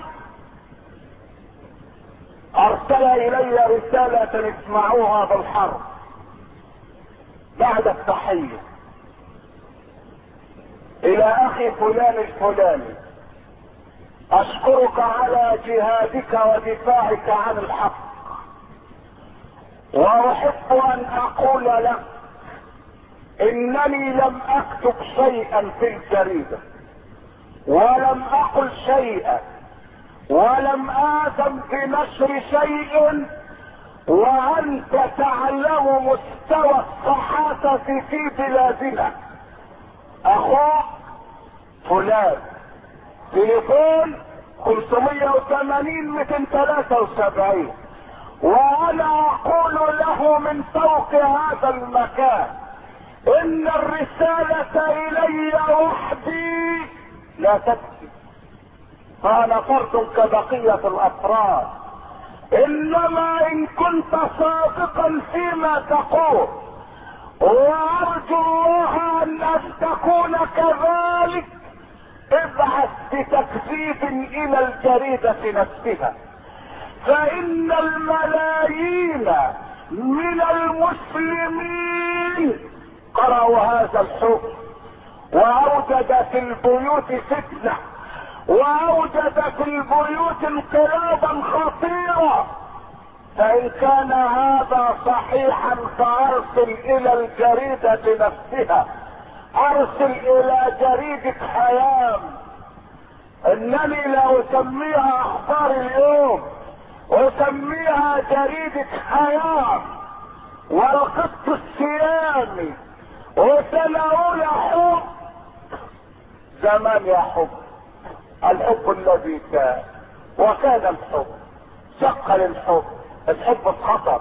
ارسل الي رسالة اسمعوها بالحرف بعد التحية. الى اخي فلان الفلاني، اشكرك على جهادك ودفاعك عن الحق، واحب ان اقول لك انني لم اكتب شيئا في الجريدة ولم اقل شيئا ولم آذن بنشر شيء، وانت تعلم مستوى الصحافة في بلادنا. اخوك فلان تليفون 580-273، وانا اقول له من فوق هذا المكان ان الرسالة الي وحدي لا تكفي، فانا فرد كبقية الافراد، انما ان كنت صادقا فيما تقول، وارجو الله ان تكون كذلك، ابعث بتكذيب الى الجريدة نفسها، فان الملايين من المسلمين قرأوا هذا الحكم، واوجد في البيوت فتنة، واوجد في البيوت انقلابا خطيرا. فان كان هذا صحيحا فارسل الى الجريدة نفسها، ارسل الى جريدة حيام، انني لا اسميها اخبار اليوم، اسميها جريدة حيام، والقط الصيامي، وسنقول حب زمان يا حب، الحب الذي كان، وكان الحب شق للحب، الحب في خطر،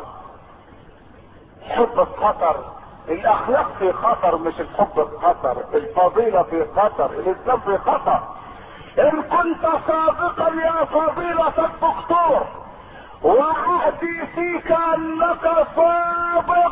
الحب في خطر، الاخلاق في خطر، مش الحب في خطر، الفضيلة في خطر، الاسلام في خطر. ان كنت صادقا يا فضيلة الدكتور، وعهدي فيك انك صادق،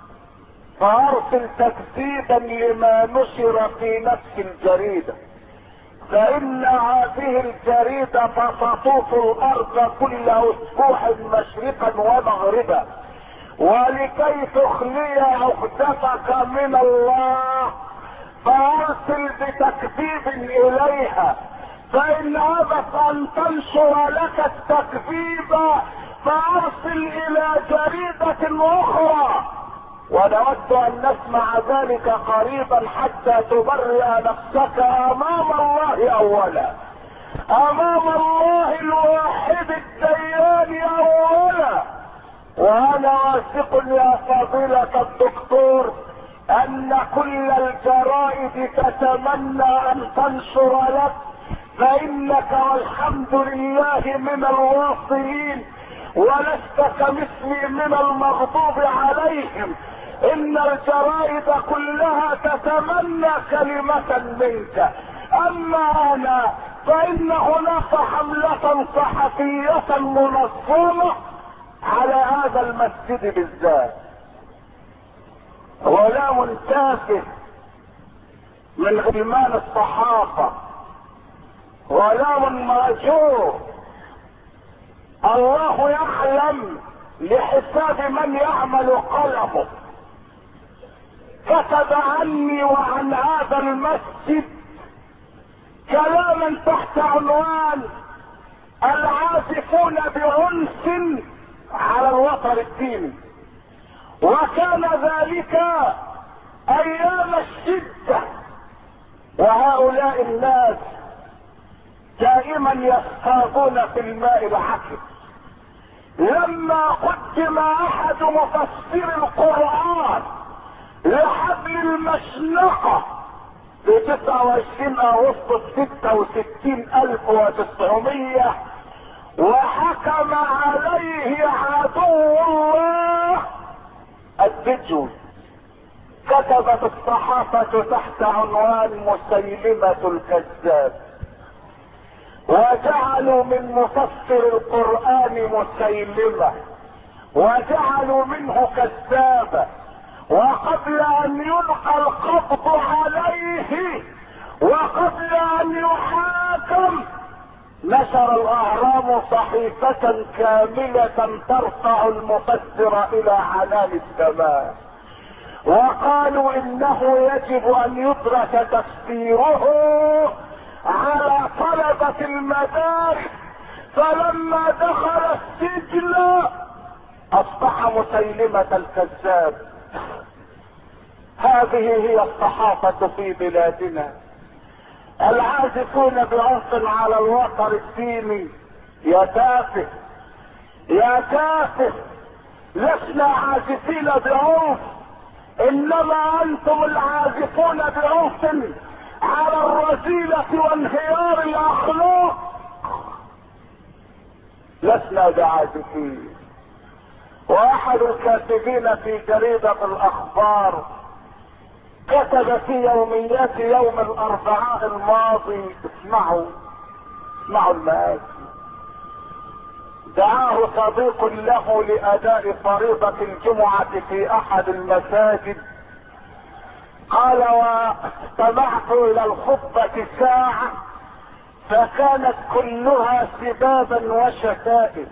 فارسل تكذيبا لما نشر في نفس الجريدة، فان هذه الجريدة ستطوف الارض كل اسبوع مشرقا ومغربا، ولكي تخلي عقدتك من الله فارسل بتكذيب اليها، فان ابت ان تنشر لك التكذيب فارسل الى جريدة اخرى، ونود ان نسمع ذلك قريبا حتى تبرئ نفسك امام الله اولا، امام الله الواحد الديان اولا. وانا واثق يا فضيلة الدكتور ان كل الجرائد تتمنى ان تنشر لك، فانك والحمد لله من الواصلين، ولست كمثلي من المغضوب عليهم. ان الجرائد كلها تتمنى كلمة منك، اما انا فان هناك حملة صحفية منظمة على هذا المسجد بالذات، غلام تافه من غلمان الصحافة، غلام مأجور، الله يعلم لحساب من يعمل قلمه، كتب عني وعن هذا المسجد كلاما تحت عنوان العازفون بعنف على الوتر الديني، وكان ذلك ايام الشدة، وهؤلاء الناس دائما يصطادون في الماء العكر. لما قدم احد مفسر القرآن لحبل المشنقة في 29 اغسطس 66,900 وحكم عليه عدو الله الدجل، كتبت الصحافة تحت عنوان مسيلمة الكذاب، وجعلوا من مفسر القرآن مسيلمة، وجعلوا منه كذابا، وقبل ان يلقى القبض عليه وقبل ان يحاكم نشر الاهرام صحيفة كاملة ترفع المفسر الى عنان السماء، وقالوا انه يجب ان يدرس تفسيره على طلبة المدارس. فلما دخل السجن اصبح مسيلمة الكذاب. هذه هي الصحافة في بلادنا، العازفون بعنف على الوتر الديني. يا تافه يا تافه، لسنا عازفين بعنف، انما انتم العازفون بعنف على الرذيلة وانهيار الاخلاق. لسنا بعازفين. واحد الكاتبين في جريدة الاخبار كتب في يوميات يوم الاربعاء الماضي، اسمعوا المآسي. دعاه صديق له لاداء فريضة الجمعة في احد المساجد، قال: واستمعت الى الخطبة ساعة فكانت كلها سبابا وشتائم،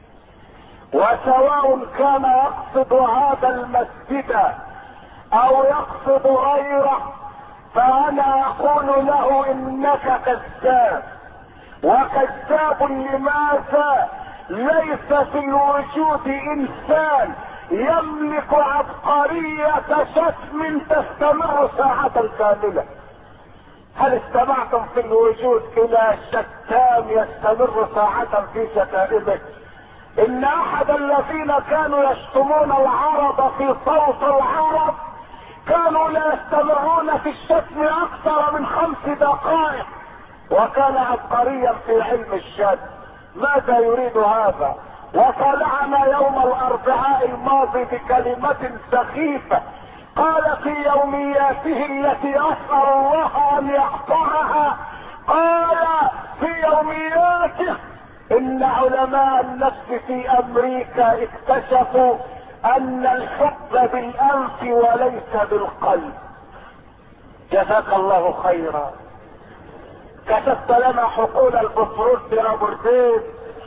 وسواء كان يقصد هذا المسجد او يقصد غيره، فانا اقول له انك كذاب. وكذاب لماذا؟ ليس في الوجود انسان يملك عبقرية شتم تستمر ساعة كاملة. هل استمعتم في الوجود الى شتام يستمر ساعة في شتائمه؟ ان احد الذين كانوا يشتمون العرب في صوت العرب كانوا لا يستمرون في الشتم اكثر من 5 دقائق، وكان عبقريا في علم الشتم. ماذا يريد هذا؟ وطلعنا يوم الاربعاء الماضي بكلمة سخيفة قال في يومياته التي اسأل الله ان يقطعها، قال في يومياته: ان علماء النفس في امريكا اكتشفوا ان الحب بالانف وليس بالقلب. جزاك الله خيرا. كتبت لنا حقول البترول في رابرتين،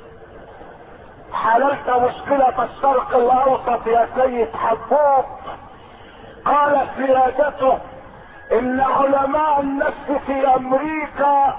حللت مشكلة الشرق الاوسط يا سيد حبوب. قال سيادته: ان علماء النفس في امريكا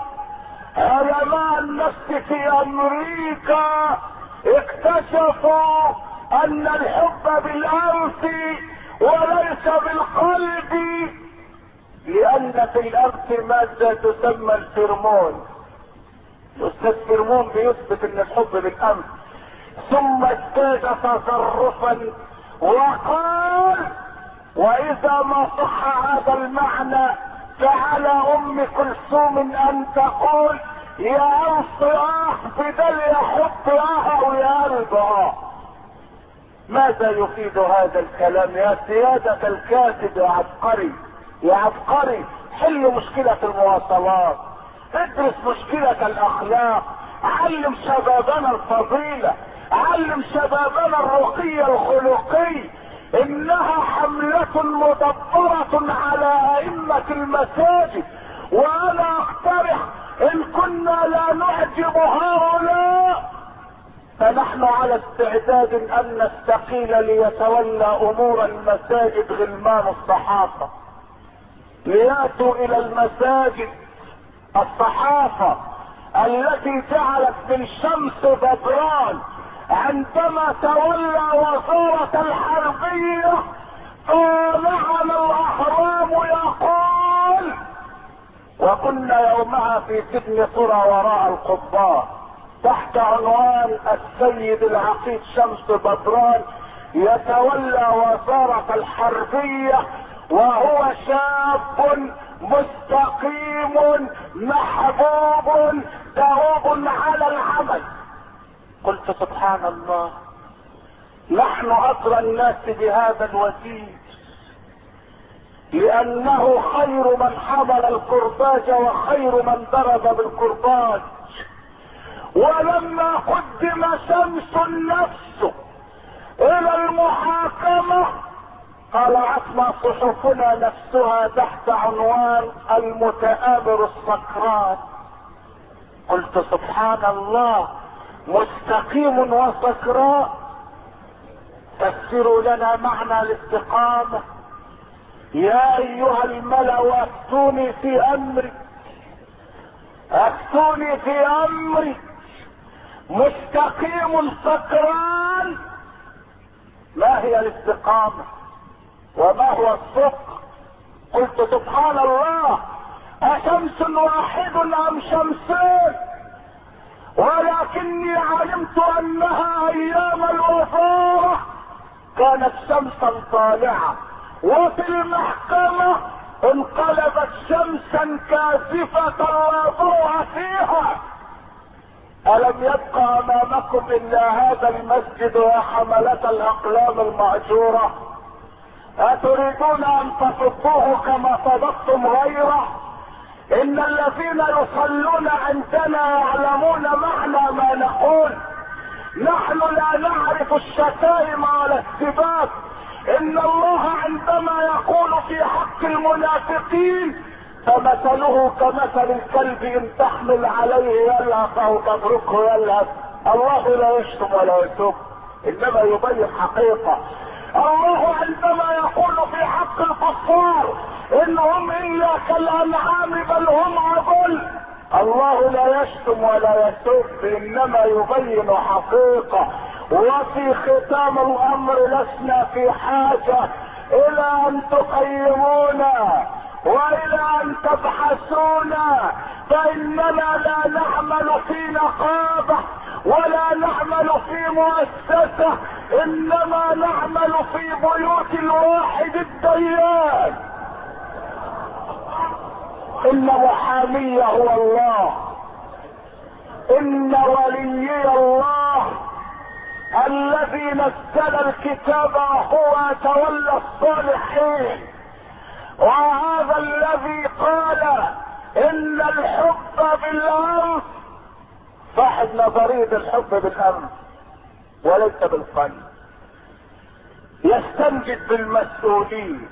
اكتشفوا ان الحب بالانف وليس بالقلب، لان في الانف مادة تسمى الفيرمون. الاستاذ فيرمون بيثبت ان الحب بالانف. ثم ازداد تصرفا وقال: واذا ما صح هذا المعنى فعلى ام كلثوم ان تقول: يا انصراح بدل يا حب او يا قلب. ماذا يفيد هذا الكلام يا سيادة الكاتب؟ يا عبقري حل مشكلة المواصلات، ادرس مشكلة الاخلاق، علم شبابنا الفضيلة، علم شبابنا الرقي الخلقي. انها حملة مدبرة على ائمة المساجد، وانا اقترح ان كنا لا نعجب هؤلاء فنحن على استعداد ان نستقيل ليتولى امور المساجد غلمان الصحافة، لياتوا الى المساجد الصحافة التي جعلت من شمس بدران عندما تولى وزارة الحربية طالعنا الاهرام يقول: وكنا يومها في سجن قرى وراء القضبان تحت عنوان السيد العقيد شمس بدران يتولى وزارة الحربية وهو شاب مستقيم محبوب تواب على العمل. قلت سبحان الله، نحن ادرى الناس بهذا الوزير لانه خير من حمل الكرباج وخير من ضرب بالكرباج. ولما قدم شمس النفس الى المحاكمة طلعتنا صحفنا نفسها تحت عنوان المتآمر السكران. قلت سبحان الله، مستقيم وسكران. تفسروا لنا معنى الاستقامة. يا ايها الملأ افتوني في امري، مستقيم سكران. ما هي الاستقامة وما هو الصدق؟ قلت سبحان الله، أشمس واحد ام شمسين؟ ولكني علمت انها ايام الوفاة كانت شمسا طالعة، وفي المحكمة انقلبت شمسا كاسفة لا ضوء فيها. الم يبقى امامكم الا هذا المسجد يا حملة الاقلام المأجورة؟ اتريدون ان تصدوه كما صددتم غيره؟ ان الذين يصلون عندنا يعلمون معنى ما نقول. نحن لا نعرف الشتائم ولا السباب. ان الله عندما يقول في حق المنافقين فمثله كمثل الكلب ان تحمل عليه يلهث او تتركه يلهث. الله لا يشتم ولا يسب، انما يبين حقيقة. الله عندما يقول في حق الكفار انهم الا كالانعام بل هم اضل، الله لا يشتم ولا يسب، انما يبين حقيقة. وفي ختام الامر لسنا في حاجة الى ان تقيمونا والى ان تبحثونا، فاننا لا نعمل في نقابة ولا نعمل في مؤسسة، انما نعمل في بيوت الواحد الديان. ان محامي هو الله، ان وليي الله الذي نزل الكتاب وهو يتولى الصالحين، وهذا الذي قال ان الحب بالامر صاحب نظرية الحب بالامر وليس بالقلب. يستنجد بالمسؤولين،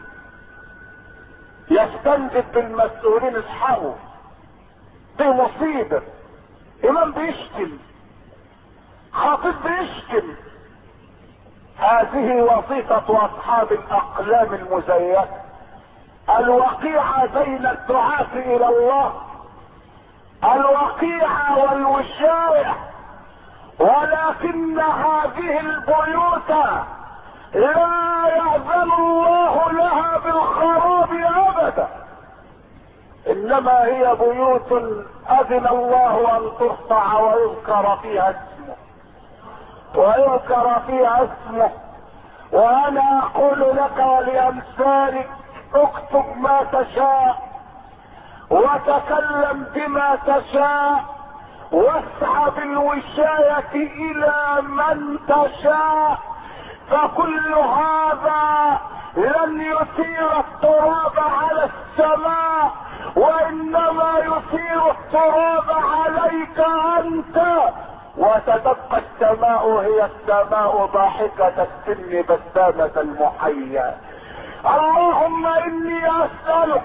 يستنجد بالمسؤولين اصحابه. دي مصيبة. امام بيشتم، خطيب بيشتم. هذه وظيفة اصحاب الاقلام المزيفة، الوقيعة بين الدعاة الى الله، الوقيعة والوشاية. ولكن هذه البيوت لا يأذن الله لها بالخراب ابدا، انما هي بيوت اذن الله ان ترفع ويذكر فيها اسمه، ويذكر فيها اسمه. وانا اقول لك ولامثالك اكتب ما تشاء وتكلم بما تشاء واسعى بالوشاية الى من تشاء، فكل هذا لن يثير التراب على السماء، وانما يثير التراب عليك انت، وستبقى السماء هي السماء ضاحكة السن بسامة المحيا. اللهم اني اسألك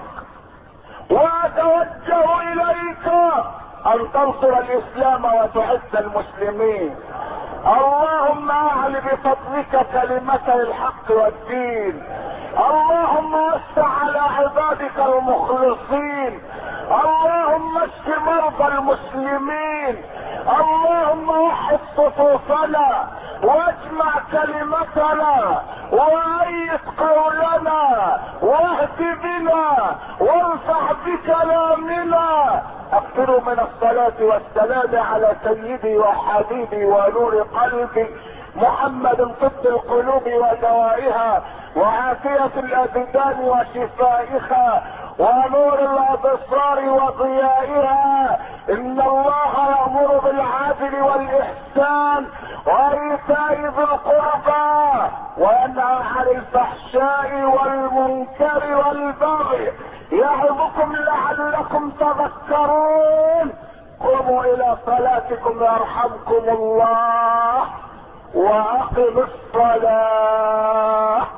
واتوجه اليك ان تنصر الاسلام وتعز المسلمين. اللهم اعل بفضلك كلمة الحق والدين. اللهم وسع على عبادك المخلصين. اللهم اشف مرضى المسلمين. اللهم وحد صفوفنا واجمع كلمتنا وايد قولنا واهد بنا وارفع بكلامنا. اكثروا من الصلاة والسلام على سيدي وحبيبي ونور قلبي محمد، طب القلوب ودوائها وعافية الابدان وشفائها ونور الابصار وضيائها. ان الله يأمر بالعدل والاحسان وايتاء ذي القربى وينهى عن الفحشاء والمنكر والبغي يعظكم لعلكم تذكرون. قوموا الى صلاتكم يرحمكم الله واقم الصلاة.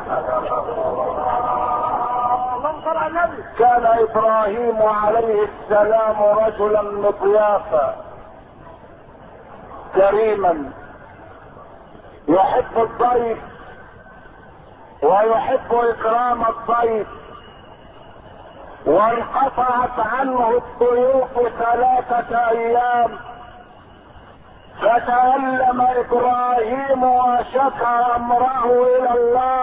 كان ابراهيم عليه السلام رجلا مضيافا كريما يحب الضيف ويحب اكرام الضيف، وانقطعت عنه الضيوف 3 ايام، فتألم ابراهيم وشكى امره الى الله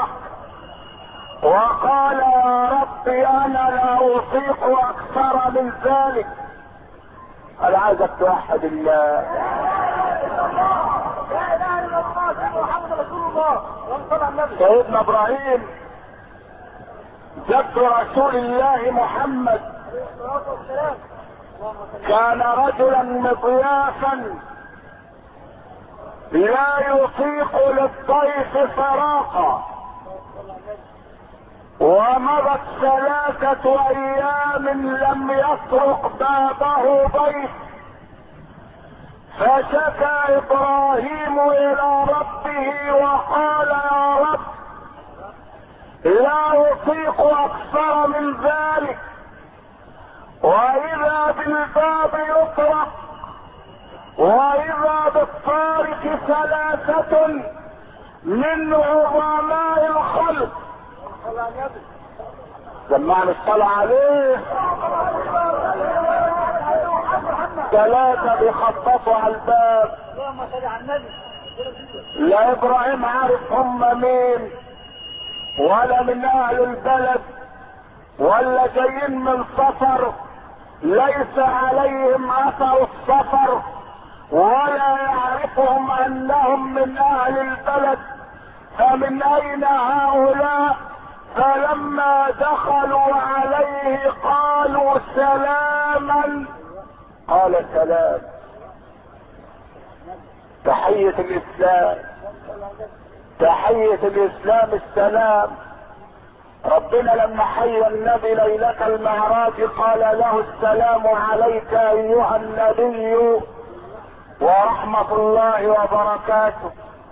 وقال يا رب انا لا اطيق اكثر من ذلك. انا عايزك توحد الله. لا اله الا الله محمد رسول الله وصلى على النبي. سيدنا ابراهيم جد رسول الله محمد كان رجلا مضيافا لا يطيق للضيف فراقا، ومضت 3 ايام لم يطرق بابه ضيف، فشكى ابراهيم الى ربه وقال يا رب لا اطيق اكثر من ذلك. واذا بالباب يطرق واذا بالطارق 3 من عظماء الخلق. سمعنا الصلاة عليه. 3 بيخططوا على الباب. لا ابراهيم عارف هم مين، ولا من اهل البلد، ولا جايين من سفر ليس عليهم اثر السفر، ولا يعرفهم انهم من اهل البلد، فمن اين هؤلاء؟ فلما دخلوا عليه قالوا سلاما، قال سلام. تحية الاسلام، تحية الاسلام السلام. ربنا لما حيى النبي ليلة المعراج قال له السلام عليك ايها النبي ورحمة الله وبركاته.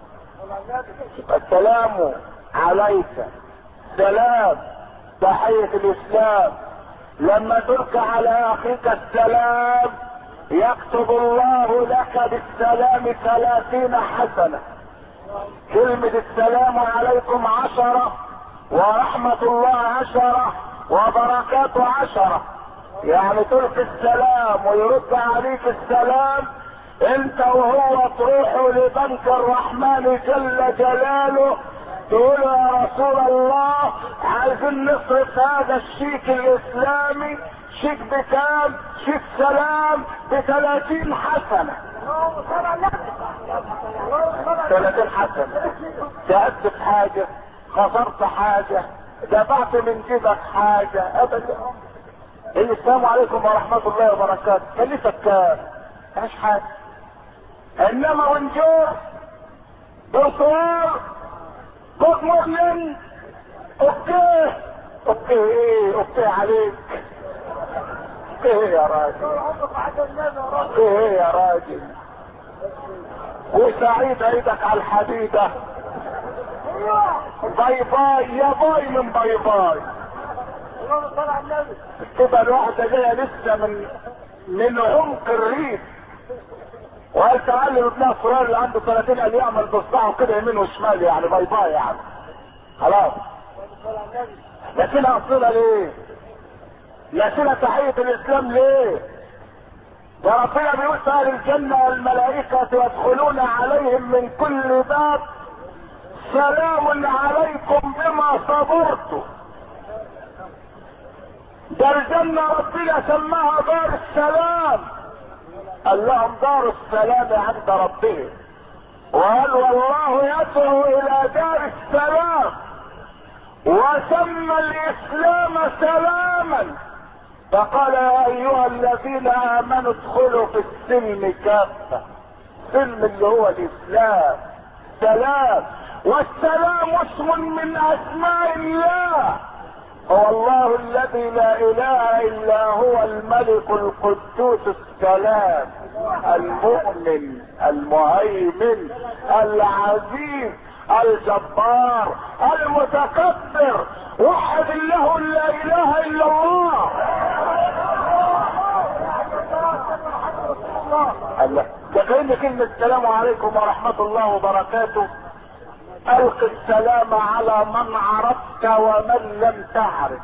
السلام عليك، سلام، تحية الاسلام. لما تلقى على اخيك السلام يكتب الله لك بالسلام 30 حسنة. كلمة السلام عليكم 10 ورحمة الله 10 وبركاته 10. يعني تلقي السلام ويرد عليك السلام، انت وهو تروحوا لبنك الرحمن جل جلاله تقولوا يا رسول الله عايزين نصرف هذا الشيك الاسلامي. شيك بكام؟ شيك سلام ب30 حسنة. 30 حسنة. تأسف حاجة، خسرت حاجة، دفعت من جيبك حاجة، ابدا. السلام عليكم ورحمة الله وبركاته كلفك كام؟ مش حاجة. انما ونجور بصور جود مورنينج، اوكي اوكي ايه اوكي عليك، اوكي يا راجل، اوكي يا راجل. وسعيد عيدك على الحديدة. باي باي يا باي من باي باي. تبقى الواحدة جاية لسه من عمق الريف، وقال تعالى لابنها الصغير اللي عنده 30 قال يعمل بصبعه كده يمين وشمال، يعني باي باي يعني خلاص. لكن اصلها ليه؟ لكن تحية الاسلام ليه؟ وربنا بيقول في اهل الجنة الملائكة يدخلون عليهم من كل باب سلام عليكم بما صبرتم. ده الجنة ربنا سماها دار السلام، قال لهم دار السلام عند ربهم، وقال والله يدعو الى دار السلام، وسمى الاسلام سلاما، فقال يا ايها الذين امنوا ادخلوا في السلم كافة. السلم اللي هو الاسلام سلام، والسلام اسم من اسماء الله. هو الله الذي لا اله الا هو الملك القدوس السلام المؤمن المهيمن العزيز الجبار المتكبر. وحد الله لا اله الا الله. الله كأن كلمة السلام عليكم ورحمة الله وبركاته الق السلام على من عرفت ومن لم تعرف.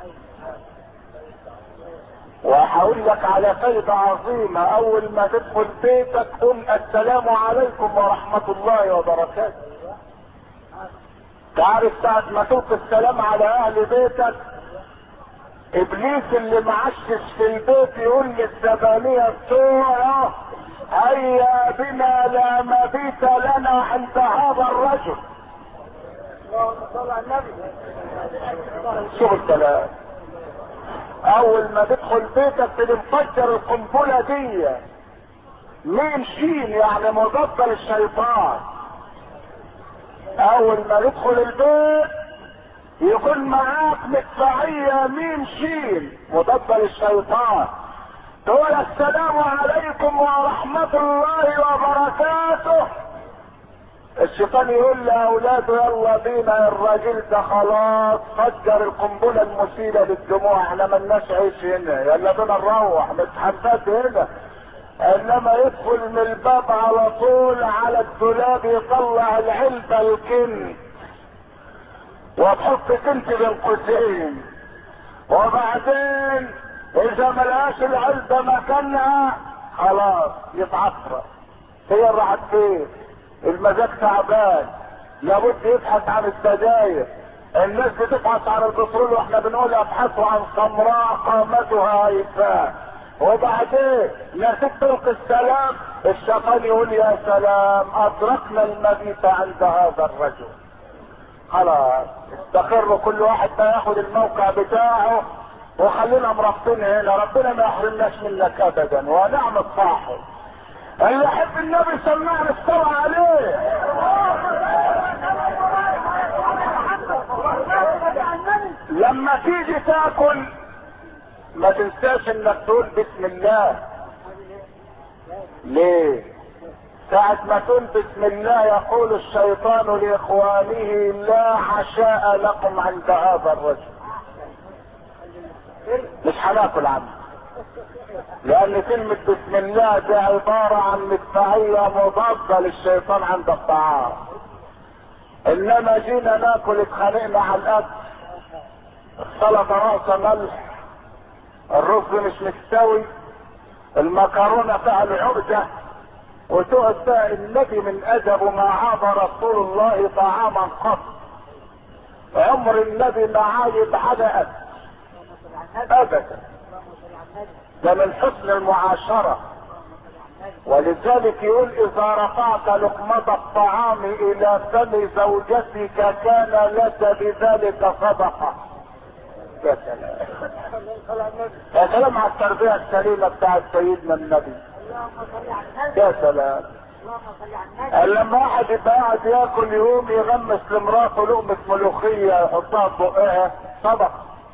وهقول لك على فايدة عظيمة، اول ما تدخل بيتك قل السلام عليكم ورحمة الله وبركاته. تعرف ساعة ما تلقي السلام على اهل بيتك ابليس اللي معشش في البيت يقول للزبانية بتوعه هيا بنا لا مبيت لنا عند هذا الرجل. شوف الكلام، اول ما تدخل بيتك تنفجر القنبلة دي. مين شين يعني مضاد للشيطان. اول ما يدخل البيت يكون معاك مدفعية ميم شين مضاد للشيطان، تقول السلام عليكم ورحمة الله وبركاته، الشيطان يقول لاولاده يلا بينا الراجل ده خلاص فجر القنبله المثيره للدموع، احنا ملناش عيش هنا، يلا بينا نروح متحدد هنا. انما يدخل من الباب على طول على الدولاب يطلع العلبه الكن وتحط كنت بين قوسين، وبعدين اذا ملقاش العلبه مكانها خلاص يتعفرت. هي راحت فين؟ المزاج تعبان، لابد يبحث عن السجاير. الناس بتبحث عن البترول واحنا بنقول ابحثوا عن سمراء قامتها هيفاء. وبعدين نسيت تلقي السلام، الشيطان يقول يا سلام ادركنا المبيت عند هذا الرجل. خلاص استقروا كل واحد ما ياخد الموقع بتاعه وخلينا مربطين هنا، ربنا ما يحرمناش منك ابدا ونعم الصاحب. اللي يحب النبي سمعنا الصلاة عليه. لما تيجي تاكل ما تنساش انك تقول بسم الله. ليه؟ ساعة ما تقول بسم الله يقول الشيطان لاخوانه لا عشاء لكم عند هذا الرجل، مش هناكل عنه، لان كلمة بسم الله دي عبارة عن مدفعية مضادة للشيطان عند الطعام. انما جينا ناكل اتخانقنا على الاكل، السلطة رأس ملح، الرز مش مستوي، المكرونة فيها العقدة، وتقعد بقى النبي من ادبه ما عاب رسول الله طعاما قط، عمر النبي ما عايب حدا ابدا، ده من حسن المعاشرة. ولذلك يقول اذا رفعت لقمة الطعام الى فم زوجتك كان لك بذلك صدقة. يا سلام يا سلام على التربية السليمة بتاعت سيدنا النبي. يا سلام. لما واحد يبقى قاعد ياكل يقوم يغمس لمراته لقمة ملوخية يحطها في بقها صدقة.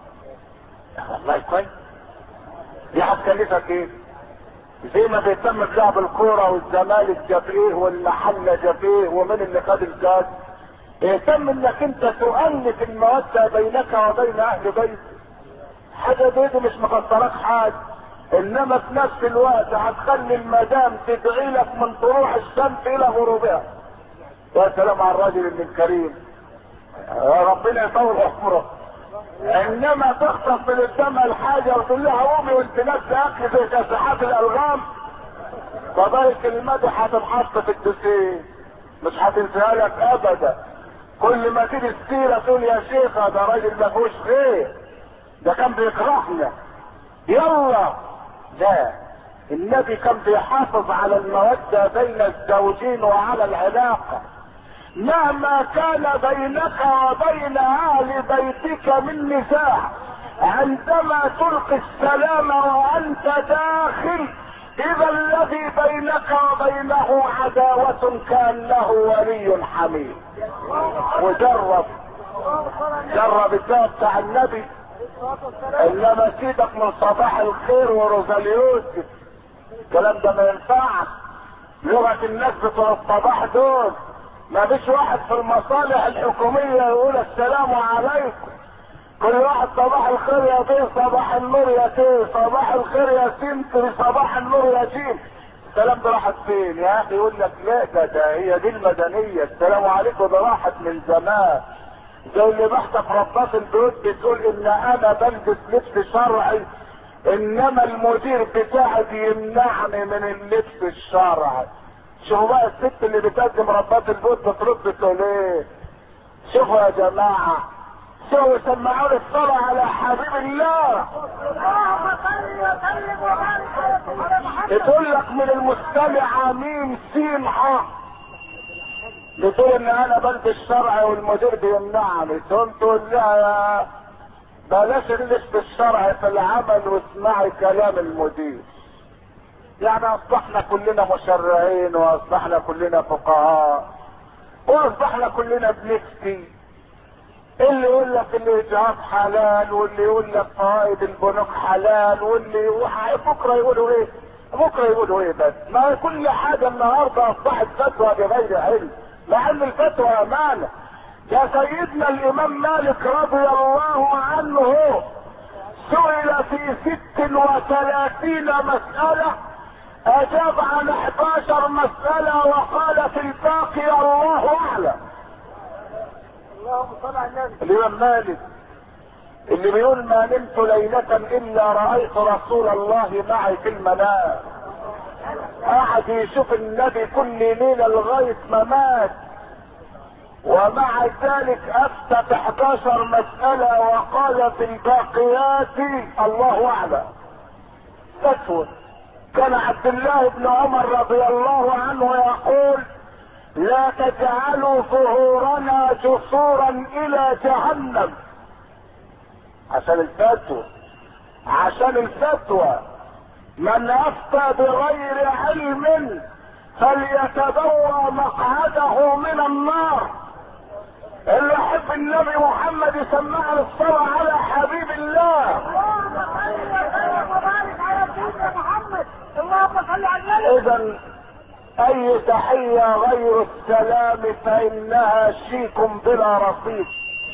والله كويس. دي هتكلفك ايه؟ زي ما بيهتم بلعب الكوره والزمالك جاب ايه والمحله جاب ايه ومين اللي خد الكاس، اهتم انك انت تؤلف الموده بينك وبين اهل بيتك. حاجه دي مش مخسرك حاجه، انما في نفس الوقت هتخلي المدام تدعي لك من طلوع الشمس الى غروبها. يا سلام على الراجل الكريم، يا ربنا يطول عمره. انما تخطف من قدامها الحاجه وتقول لها قومي وانت نفس اكل زي كاسحات الالغام، فضايق المدح هتتحط في الدسين مش هتنساها لك ابدا. كل ما تيجي السيره تقول يا شيخه ده راجل ما فيهوش خير، ده كان بيكرهنا. يلا لا، النبي كان بيحافظ على الموده بين الزوجين وعلى العلاقه مهما كان بينك وبين اهل بيتك من نزاع. عندما تلقي السلام وانت داخل اذا الذي بينك وبينه عداوة كان له ولي حميد. وجرب الدواء بتاع النبي. انما سيبك من صباح الخير وروزاليوس، الكلام ده ما ينفعش. لغة الناس بتوع الصباح دول ما فيش واحد في المصالح الحكومية يقول السلام عليكم. كل واحد صباح الخير يا بيه، صباح النور يا تيه، صباح الخير يا سمتري، صباح النور يا جيم. السلام ده راحت فين يا اخي؟ يقول لك لا ده هي دي المدنية، السلام عليكم ده راحت من زمان. زي اللي بحث رباط البيوت بتقول ان انا بلبس لبس شرعي انما المدير بتاعي بيمنعني من اللبس الشرعي. شوفوا بقى الست اللي بتقدم رباط البيوت بترد تقول ايه؟ شوفوا يا جماعه، شوفوا سمعوا الصلاه على حبيب الله. بتقول لك من المستمع ميم سين ح، بتقول ان انا بلبس شرعي والمدير بيمنعني. تقول لها يا بلاش اللبس الشرعي في العمل واسمعي كلام المدير. يعني اصبحنا كلنا مشرعين واصبحنا كلنا فقهاء واصبحنا كلنا بنفتي. اللي يقول لك الاجهاض حلال، واللي يقول لك فوائد البنوك حلال، واللي بكره يقولوا ايه؟ بكره يقولوا ايه؟ بس ما كل حاجه النهارده اصبحت فتوى بغير علم، مع ان الفتوى امانه. يا سيدنا الامام مالك رضي الله عنه سئل في 36 مسألة، اجاب عن 11 مسألة وقال في الباقي الله اعلم. اللهم صل على النبي. الامام مالك اللي بيقول ما نمت ليلة الا رأيت رسول الله معي في المنام، قعد يشوف النبي كل ليلة لغاية ما مات، ومع ذلك افتى 11 مسألة وقال في الباقيات الله اعلم. فتوى. كان عبد الله بن عمر رضي الله عنه يقول لا تجعلوا ظهورنا جسورا الى جهنم، عشان الفتوى، عشان الفتوى. من افتى بغير علم فليتبوأ مقعده من النار. اللي يحب النبي محمد يسمعنا الصلاة على حبيب الله. اللهم صل وسلم وبارك على سيدنا محمد. اللهم صل على النبي. اذا اي تحية غير السلام فانها شيك بلا رصيد،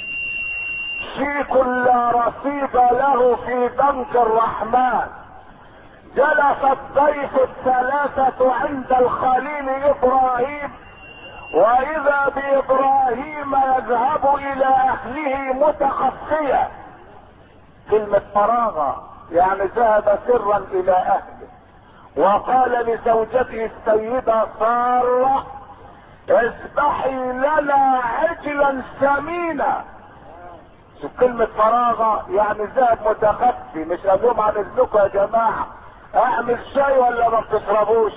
شيك لا رصيد له في بنك الرحمن. جلس الضيف الثلاثة عند الخليل ابراهيم، واذا بابراهيم يذهب الى اهله متخفيا. كلمة فراغ يعني ذهب سرا الى اهله، وقال لزوجته السيدة سارة اذبحي لنا عجلا سمينا. شوف كلمة فراغ يعني ذهب متخفي، مش قال لهم عن اذنكم يا جماعة اعمل شاي ولا ما بتشربوش؟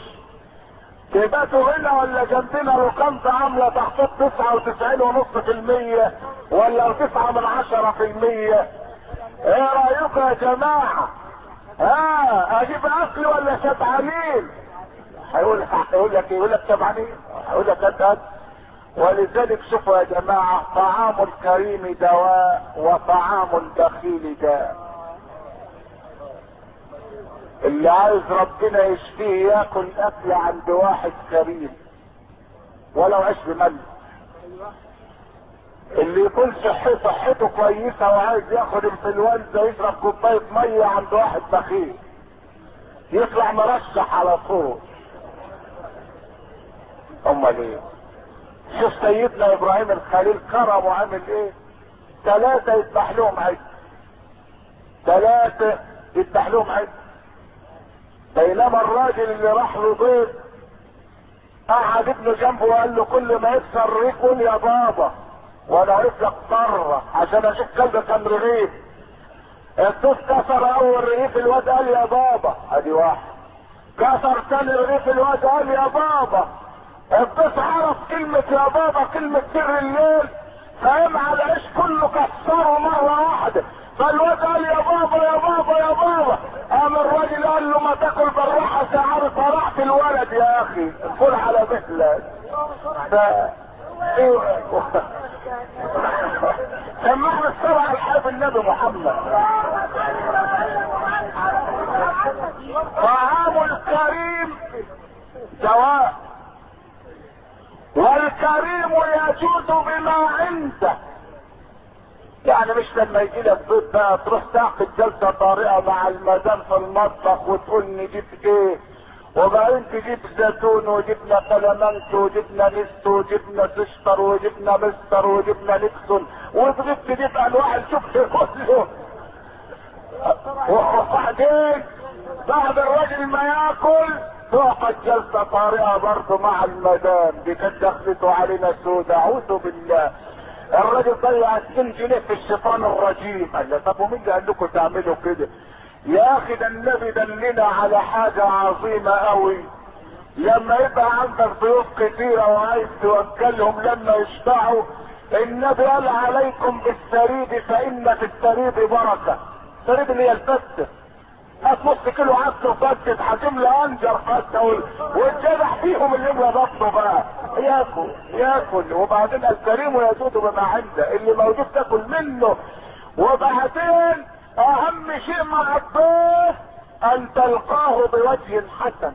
تباتوا هنا ولا جنبنا لوكاندا عامله تخفيض 99.5% ولا 9%؟ ايه رايكم يا جماعه؟ اجيب اكل ولا شبعانين؟ هيقول لك شبعانين، هيقول لك انت. ولذلك شوفوا يا جماعه، طعام الكريم دواء وطعام البخيل داء. اللي عايز ربنا يشفيه ياكل اكل عند واحد كريم ولو عيش بملح. اللي يكون صحته كويسه وعايز ياخد انفلونزا يشرب كوبايه ميه عند واحد بخيل يطلع مرشح على طول. امال ايه؟ شوف سيدنا ابراهيم الخليل كرم وعمل ايه؟ 3 يذبح لهم عيد، 3 يذبح لهم عيد. بينما الراجل اللي راح له ضيف قعد ابنه جنبه وقال له كل ما يكسر رغيف قول يا بابا وانا واقف لك بره عشان اشوف كلب كام رغيف. الضيف كسر اول رغيف، الواد قال يا بابا، ادي واحد. كسر ثاني رغيف، الواد قال يا بابا. الضيف عرف كلمة يا بابا كلمة سر الليل، فقام على العيش كله كسره مرة واحدة، فالواد قال يا بابا يا بابا يا بابا. قام الراجل قال له ما تاكل بالراحه ساعه فرحت الولد يا اخي كل على مهلك. سمعنا الصلاة على حبيب النبي محمد. طعام الكريم دواء، والكريم يجود بما عنده. يعني مش لما يجي لك ضيف بقى تروح تعقد جلسه طارئه مع المدام في المطبخ وتقول نجيب ايه، وبعدين تجيب زيتون وجبنا كلامنت وجبنا نست وجبنا سشطر وجبنا مستر وجبنا نكسون تجيب انواع الشبه كله. وبعدين بعد الراجل ما ياكل تعقد جلسه طارئه برضه مع المدام. دي كانت دخلته علينا سودة، اعوذ بالله. الراجل ضيع 2 جنيه في الشيطان الرجيم. قال له طب ومين اللي قال لكم تعملوا كده؟ يا اخي ده النبي دلنا على حاجه عظيمه قوي. لما يبقى عندك ضيوف كتيره وعايز توكلهم لما يشبعوا، النبي قال عليكم بالسريد فان في السريد بركه. السريد اللي هي الفته، هات نص كيلو عدس وفتت هتملى انجر فته واتجرح فيهم اللي يملى بطنه بقى. ياكل وبعدين الكريم يزود بما عنده، اللي موجود تاكل منه. وبعدين اهم شيء مع الضيف ان تلقاه بوجه حسن.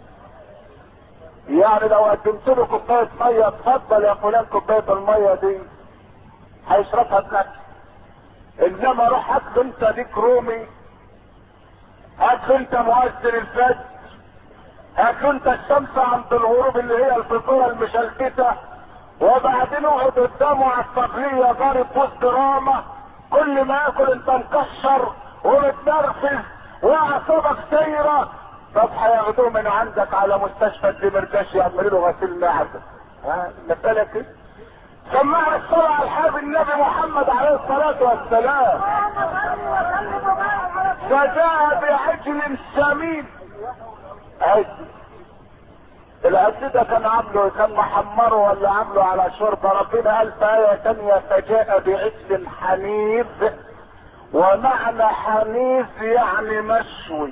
يعني لو قدمت له كوبايه ميه، اتفضل يا فلان كوبايه الميه دي، هيشربها بنفسه. انما روح هات انت ديك رومي، هات انت مؤذن الفجر، هات انت الشمس عند الغروب اللي هي الفطوره المشلتته، وبعدين اقعد قدامه على الطبليه ضارب وسط دراما، كل ما ياكل انت مكشر ومتنرفز واعصابك سايره. طب هياخدوه من عندك على مستشفى الدمرداش يعملوا له غسيل معده. مساله كده. سمعنا الصلاة على الحبيب النبي محمد عليه الصلاة والسلام. فجاء بعجل سمين. عجل. العجل ده كان محمره ولا عامله على شرطة. ربنا قال في آية تانية فجاء بعجل حنيف، ومعنى حنيف يعني مشوي،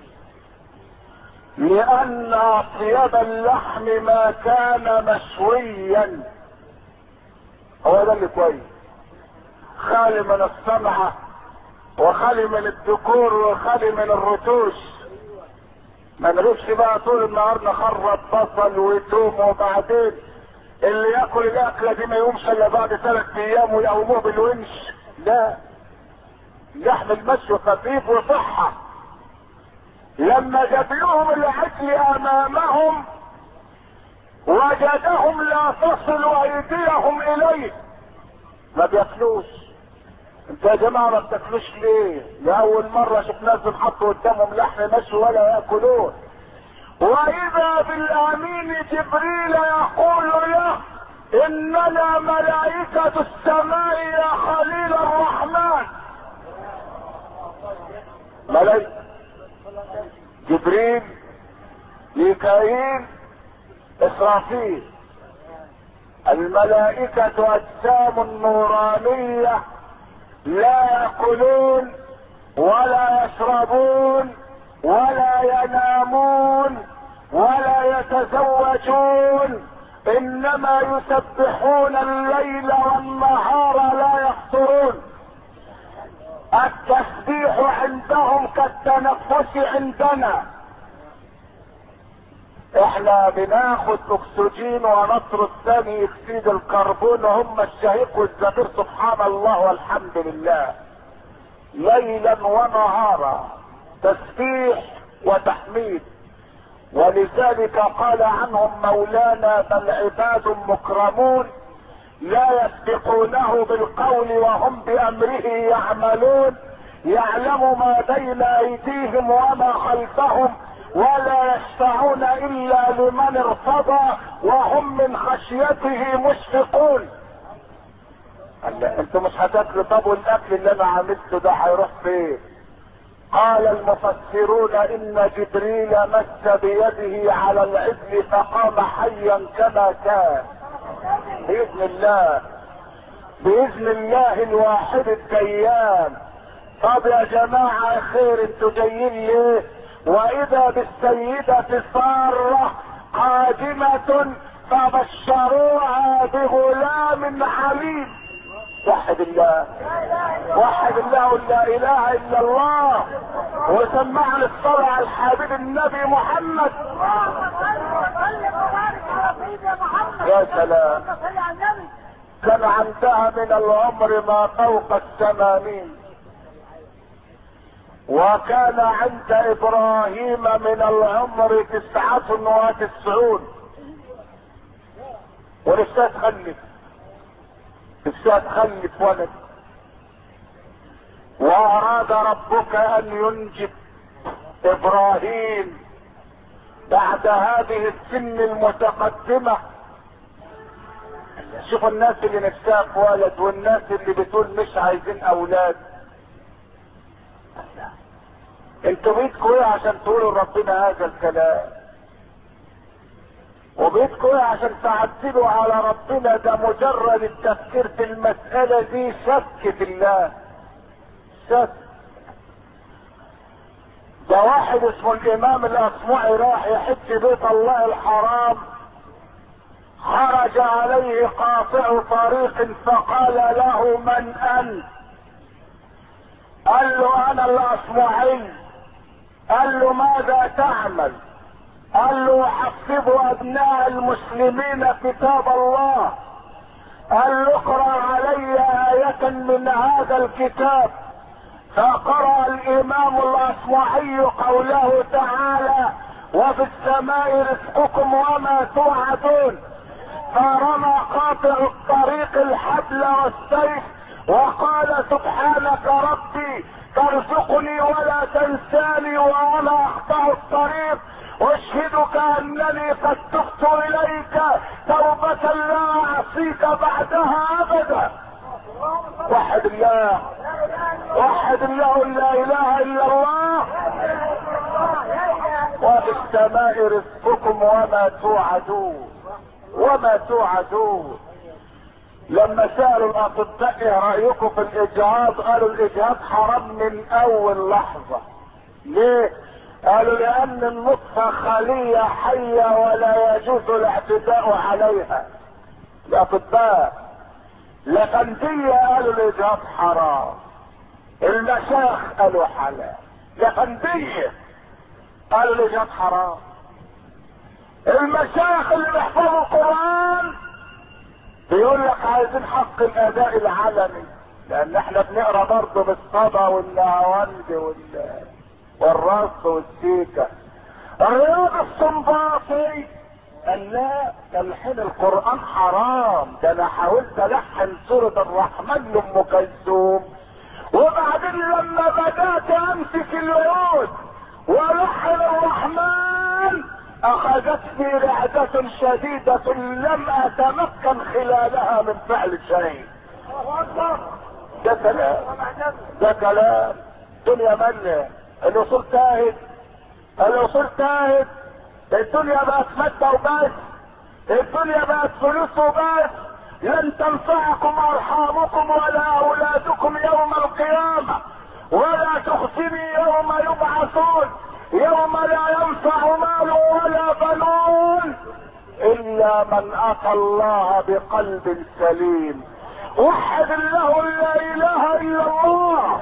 لأن أطيب اللحم ما كان مشويا. هو ده اللي كويس، خالي من الصنعة وخالي من الديكور وخالي من الرتوش. ما نروحش بقى طول النهار نخرط بصل وتوم، وبعدين اللي ياكل الاكله دي ما يقومش الا بعد 3 ايام ويقوموه بالونش. لا، لحم المشوي خفيف وصحه. لما جابلهم العجل امامهم وجدهم لا تصل ايديهم اليه، ما بياكلوش. انت يا جماعه ما بتاكلوش ليه؟ لاول مره شفناش بنحط قدامهم لحم مشوي ولا ياكلوه. واذا بالامين جبريل يقول له اننا ملائكه السماء يا خليل الرحمن. ملائكه جبريل، ميكائيل، اسرافيل، الملائكة اجسام نورانية لا يأكلون ولا يشربون ولا ينامون ولا يتزوجون، انما يسبحون الليل والنهار لا يفطرون. التسبيح عندهم كالتنفس عندنا. احنا بناخد اكسجين ونطرد ثاني اكسيد الكربون، وهم الشهيق والزفير سبحان الله والحمد لله ليلا ونهارا، تسبيح وتحميد. ولذلك قال عنهم مولانا بل عباد مكرمون لا يسبقونه بالقول وهم بامره يعملون، يعلم ما بين ايديهم وما خلفهم ولا يشفعون الا لمن ارتضى وهم من خشيته مشفقون. انتوا مش هتاكلوا؟ طب والاكل اللي انا عملته ده هيروح فين؟ قال المفسرون ان جبريل مس بيده على العجل فقام حيا كما كان باذن الله، باذن الله الواحد الديان. طب يا جماعه خير، انتوا جايين ليه؟ واذا بالسيدة سارة قادمة فبشروها بغلام حليم. وحد الله، وحد الله، لا اله الا الله. وسمعنا الصلاة على الحبيب النبي محمد. يا سلام، كان عندها من العمر ما فوق 80، وكان عند ابراهيم من العمر 99، ولسه تخلف، لسه تخلف ولد. واراد ربك ان ينجب ابراهيم بعد هذه السن المتقدمة. شوفوا الناس اللي نفسها في ولد والناس اللي بتقول مش عايزين اولاد. انتوا بيدكوا ايه عشان تقولوا لربنا هذا الكلام؟ وبيدكوا ايه عشان تعدلوا على ربنا؟ ده مجرد التفكير في المسألة دي شك في الله، شك. ده واحد اسمه الامام الاصمعي راح يحج بيت الله الحرام خرج عليه قاطع طريق فقال له من انت؟ قال له انا الاصمعي. قال له ماذا تعمل؟ قال له احفظ ابناء المسلمين كتاب الله. قال له اقرأ علي آية من هذا الكتاب. فقرأ الامام الاصمعي قوله تعالى وفي السماء رزقكم وما توعدون. فرمى قاطع الطريق الحبل والسيف وقال سبحانك ربي ترزقني ولا تنساني وانا اقطع الطريق واشهدك انني قد تبت اليك توبة لا اعصيك بعدها ابدا. وحد الله، وحد الله، لا اله الا الله. وفي السماء رزقكم وما توعدون، وما توعدون. لما سألوا الاطباء ايه رأيكم في الاجهاض؟ قالوا الاجهاض حرام من اول لحظة. ليه؟ قالوا لان النطفة خلية حية ولا يجوز الاعتداء عليها. الاطباء لفندية قالوا الاجهاض حرام، المشايخ قالوا حلال. لفندية قالوا الاجهاض حرام. المشايخ اللي بيحفظوا القرآن بيقول لك عايزين حق الاداء العلني، لان احنا بنقرا برضه بالصدى والنهاوند والرص والسيكة. الرياض السنباطي قال لا، تلحين القرآن حرام. ده انا حاولت الحن سورة الرحمن لأم كلثوم، وبعدين لما بدأت امسك العود ولحن الرحمن اخذتني رعدة شديدة لم اتمكن خلالها من فعل شيء. ده كلام، ده كلام. الدنيا ملة، الاصول تاهت، الاصول تاهت. الدنيا بقت مادة وبس، الدنيا بقت فلوس وبس. لن تنفعكم ارحامكم ولا اولادكم يوم القيامة، ولا تخزني يوم يبعثون يوم لا ينفع مال ولا بنون الا من اتى الله بقلب سليم. وحد الله لا اله الا الله.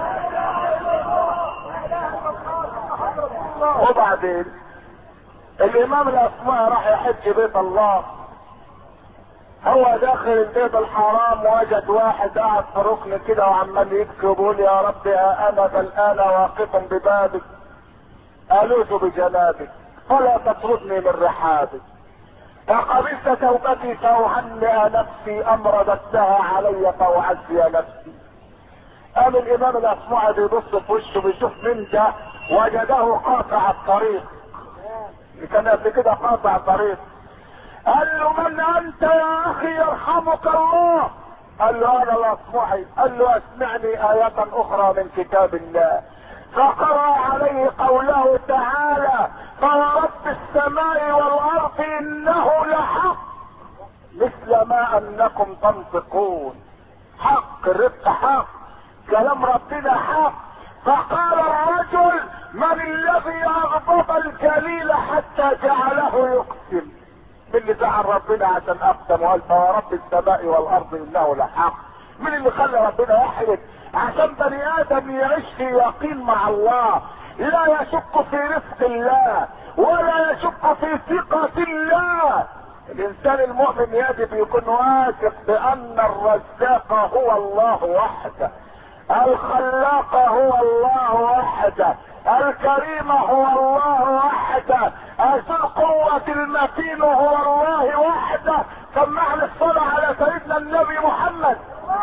وبعدين الامام الاصمعي راح يحج بيت الله. هو داخل البيت الحرام وجد واحد قاعد في ركن كده وعمال يبكي وبيقول يا رب ها انا الان واقف ببابك الوذ بجنابك فلا تطردني من رحابك. فقبلت توبتي فاهنئ نفسي ام رددتها علي فاعزي نفسي. قام الامام الاصمعي بيبص في وشه بيشوف مين ده، وجده قاطع الطريق. كان قبل كده قاطع الطريق. قال له من انت يا اخي يرحمك الله؟ قال له انا الاصمعي. قال له اسمعني آية اخرى من كتاب الله. فقرأ عليه قوله تعالى فرب السماء والارض انه لحق مثل ما انكم تنطقون. حق، الرزق حق، كلام ربنا حق. فقال الرجل من الذي اغضب الجليل حتى جعله يقسم؟ من اللي زعل ربنا عشان اقسم وقال فرب السماء والارض انه لحق؟ من اللي خلى ربنا يحلف عشان بني ادم يعيش في يقين مع الله، لا يشك في رزق الله ولا يشك في ثقة الله. الانسان المؤمن يجب يكون واثق بان الرزاق هو الله وحده، الخلاق هو الله وحده، الكريم هو الله وحده، ذو القوة المتين هو الله وحده. سمعنا الصلاة على سيدنا النبي محمد.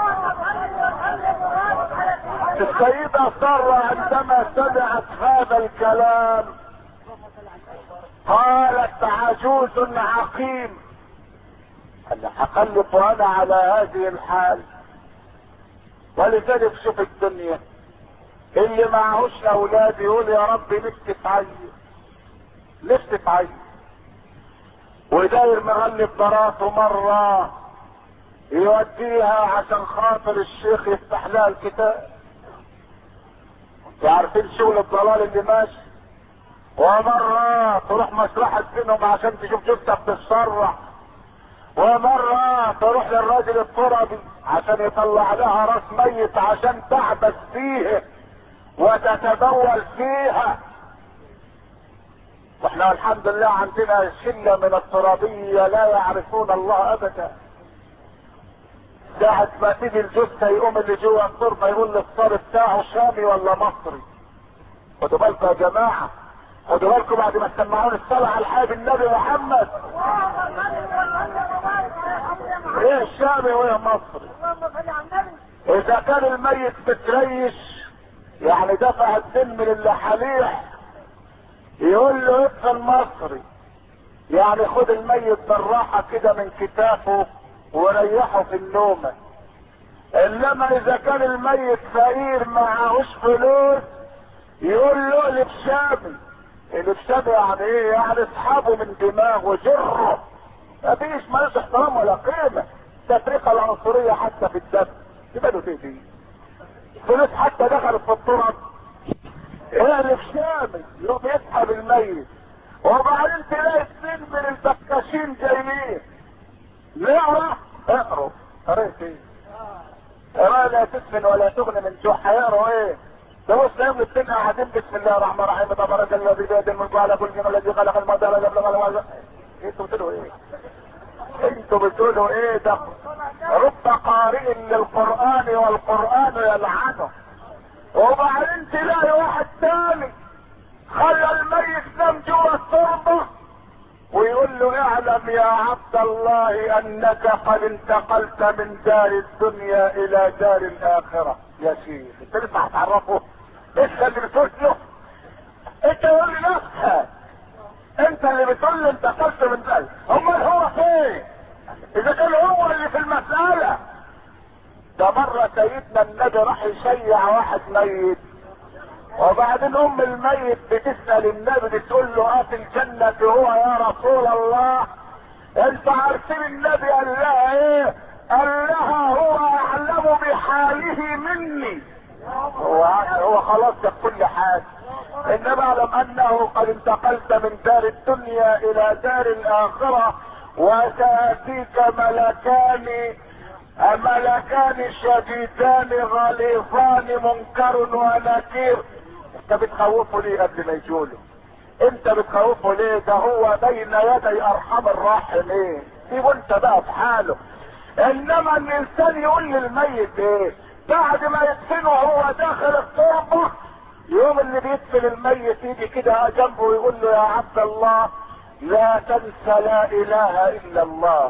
السيدة سارة عندما سمعت هذا الكلام قالت عجوز عقيم، انا هخلف وانا على هذه الحال. ولذلك شوف الدنيا اللي معهوش اولاد يقول يا رب نفسي تعين، نفسي تعين، وداير مغلب براته مرة يوديها عشان خاطر الشيخ يفتح لها الكتاب. عارفين شغل الضلال اللي ماشي. ومرة تروح مصلحة بينهم عشان تشوف جثة بتتسرع، ومرة تروح للراجل التربي عشان يطلع لها راس ميت عشان تعبس فيه وتتبول فيها. واحنا الحمد لله عندنا شلة من الترابية لا يعرفون الله ابدا. ساعة ما تيجي الجثة يقوم اللي جوه التربة يقول للصار بتاعه شامي ولا مصري. خدوا بالكم يا جماعة، خدوا بالكم بعد ما تسمعون الصلاة على الحبيب النبي محمد. ايه الشامي وايه مصري؟ اذا كان الميت بتريش يعني دفع الدم من اللحاليح يقول له ابقى المصري، يعني خد الميت بالراحة كده من كتافه وريحه في النومة. انما اذا كان الميت فقير معهوش فلوس يقول له اقلب شامي. اقلب شامي يعني ايه؟ يعني اسحبه من دماغه جره، مفيش مالوش احترام ولا قيمة. تفرقة العنصرية حتى في الدم تبقى تهدي فلوس حتى دخلت في التراب. اقلب شامي يقوم يسحب الميت، وبعدين تلاقي اثنين من البكاشين جايين نقرا. اقروا قريت ايه؟ قراءة لا تسمن ولا تغني من جوع. هيقروا ايه؟ ده بص يوم الاثنين قاعدين بسم الله الرحمن الرحيم تبارك الذي بيده الملك على كل شيء الذي خلق الموت والحياة يبلغ. انتوا بتقولوا ايه؟ انتوا بتقولوا ايه؟ ده رب قارئ للقرآن والقرآن يلعنه. وبعدين تلاقي واحد تاني خلى الميت نام جوه التربه ويقول له اعلم يا عبد الله انك قد انتقلت من دار الدنيا الى دار الاخره. يا شيخ انت لسه هتعرفه؟ انت اللي بتقول له، انت قول لنفسك، انت اللي بتقول له انتقلت من دار. امال هو فين؟ اذا كان هو اللي في المساله. ده مرة سيدنا النبي راح يشيع واحد ميت، وبعدين ام الميت بتسأل النبي بتقول له في الجنة هو يا رسول الله؟ انت عارفين النبي قال لها ايه؟ قال لها هو اعلم بحاله مني. هو خلاص ده كل حاجة. انما اعلم انه قد انتقلت من دار الدنيا الى دار الاخرة وسيأتيك ملكان شديدان غليظان منكر ونكير. انت بتخوفه ليه قبل ما يجوله؟ انت بتخوفه ليه؟ ده هو بين يدي ارحم الراحمين. سيبه انت بقى في حاله. انما الانسان يقول للميت ايه بعد ما يدفنه هو داخل التربه؟ يوم اللي بيدفن الميت يجي كده جنبه ويقول له يا عبد الله لا تنسى لا اله الا الله.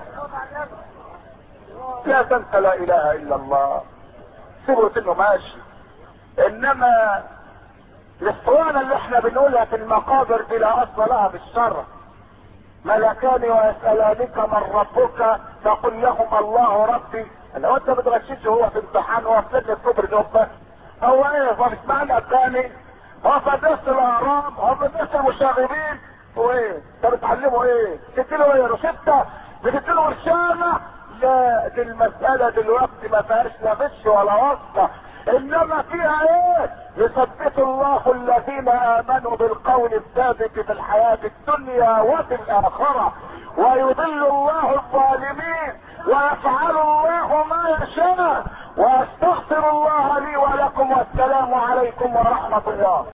لا تنسى لا اله الا الله. سيبه انه ماشي. انما الاسطوانه اللي احنا بنقولها في المقابر دي لا اصل لها بالشرع. ملكان ويسالانك من ربك تقول لهم الله ربي. لو انت بتغششه هو في امتحان هو في سن الكبر نوبه هو ايه؟ هو مش معنى الثاني هو في مدرسه الاهرام هو في مدرسه المشاغبين. هو ايه؟ انت بتعلمه ايه؟ بتديله ايه؟ روشته؟ بتديله رساله؟ لا، دي المسألة دلوقتي ما فيهاش لا غش ولا واسطة، انما فيها ايه؟ يثبت الله الذين امنوا بالقول الثابت في الحياة الدنيا وفي الاخرة، ويضل الله الظالمين، ويفعل الله ما يشاء. واستغفر الله لي ولكم، والسلام عليكم ورحمة الله.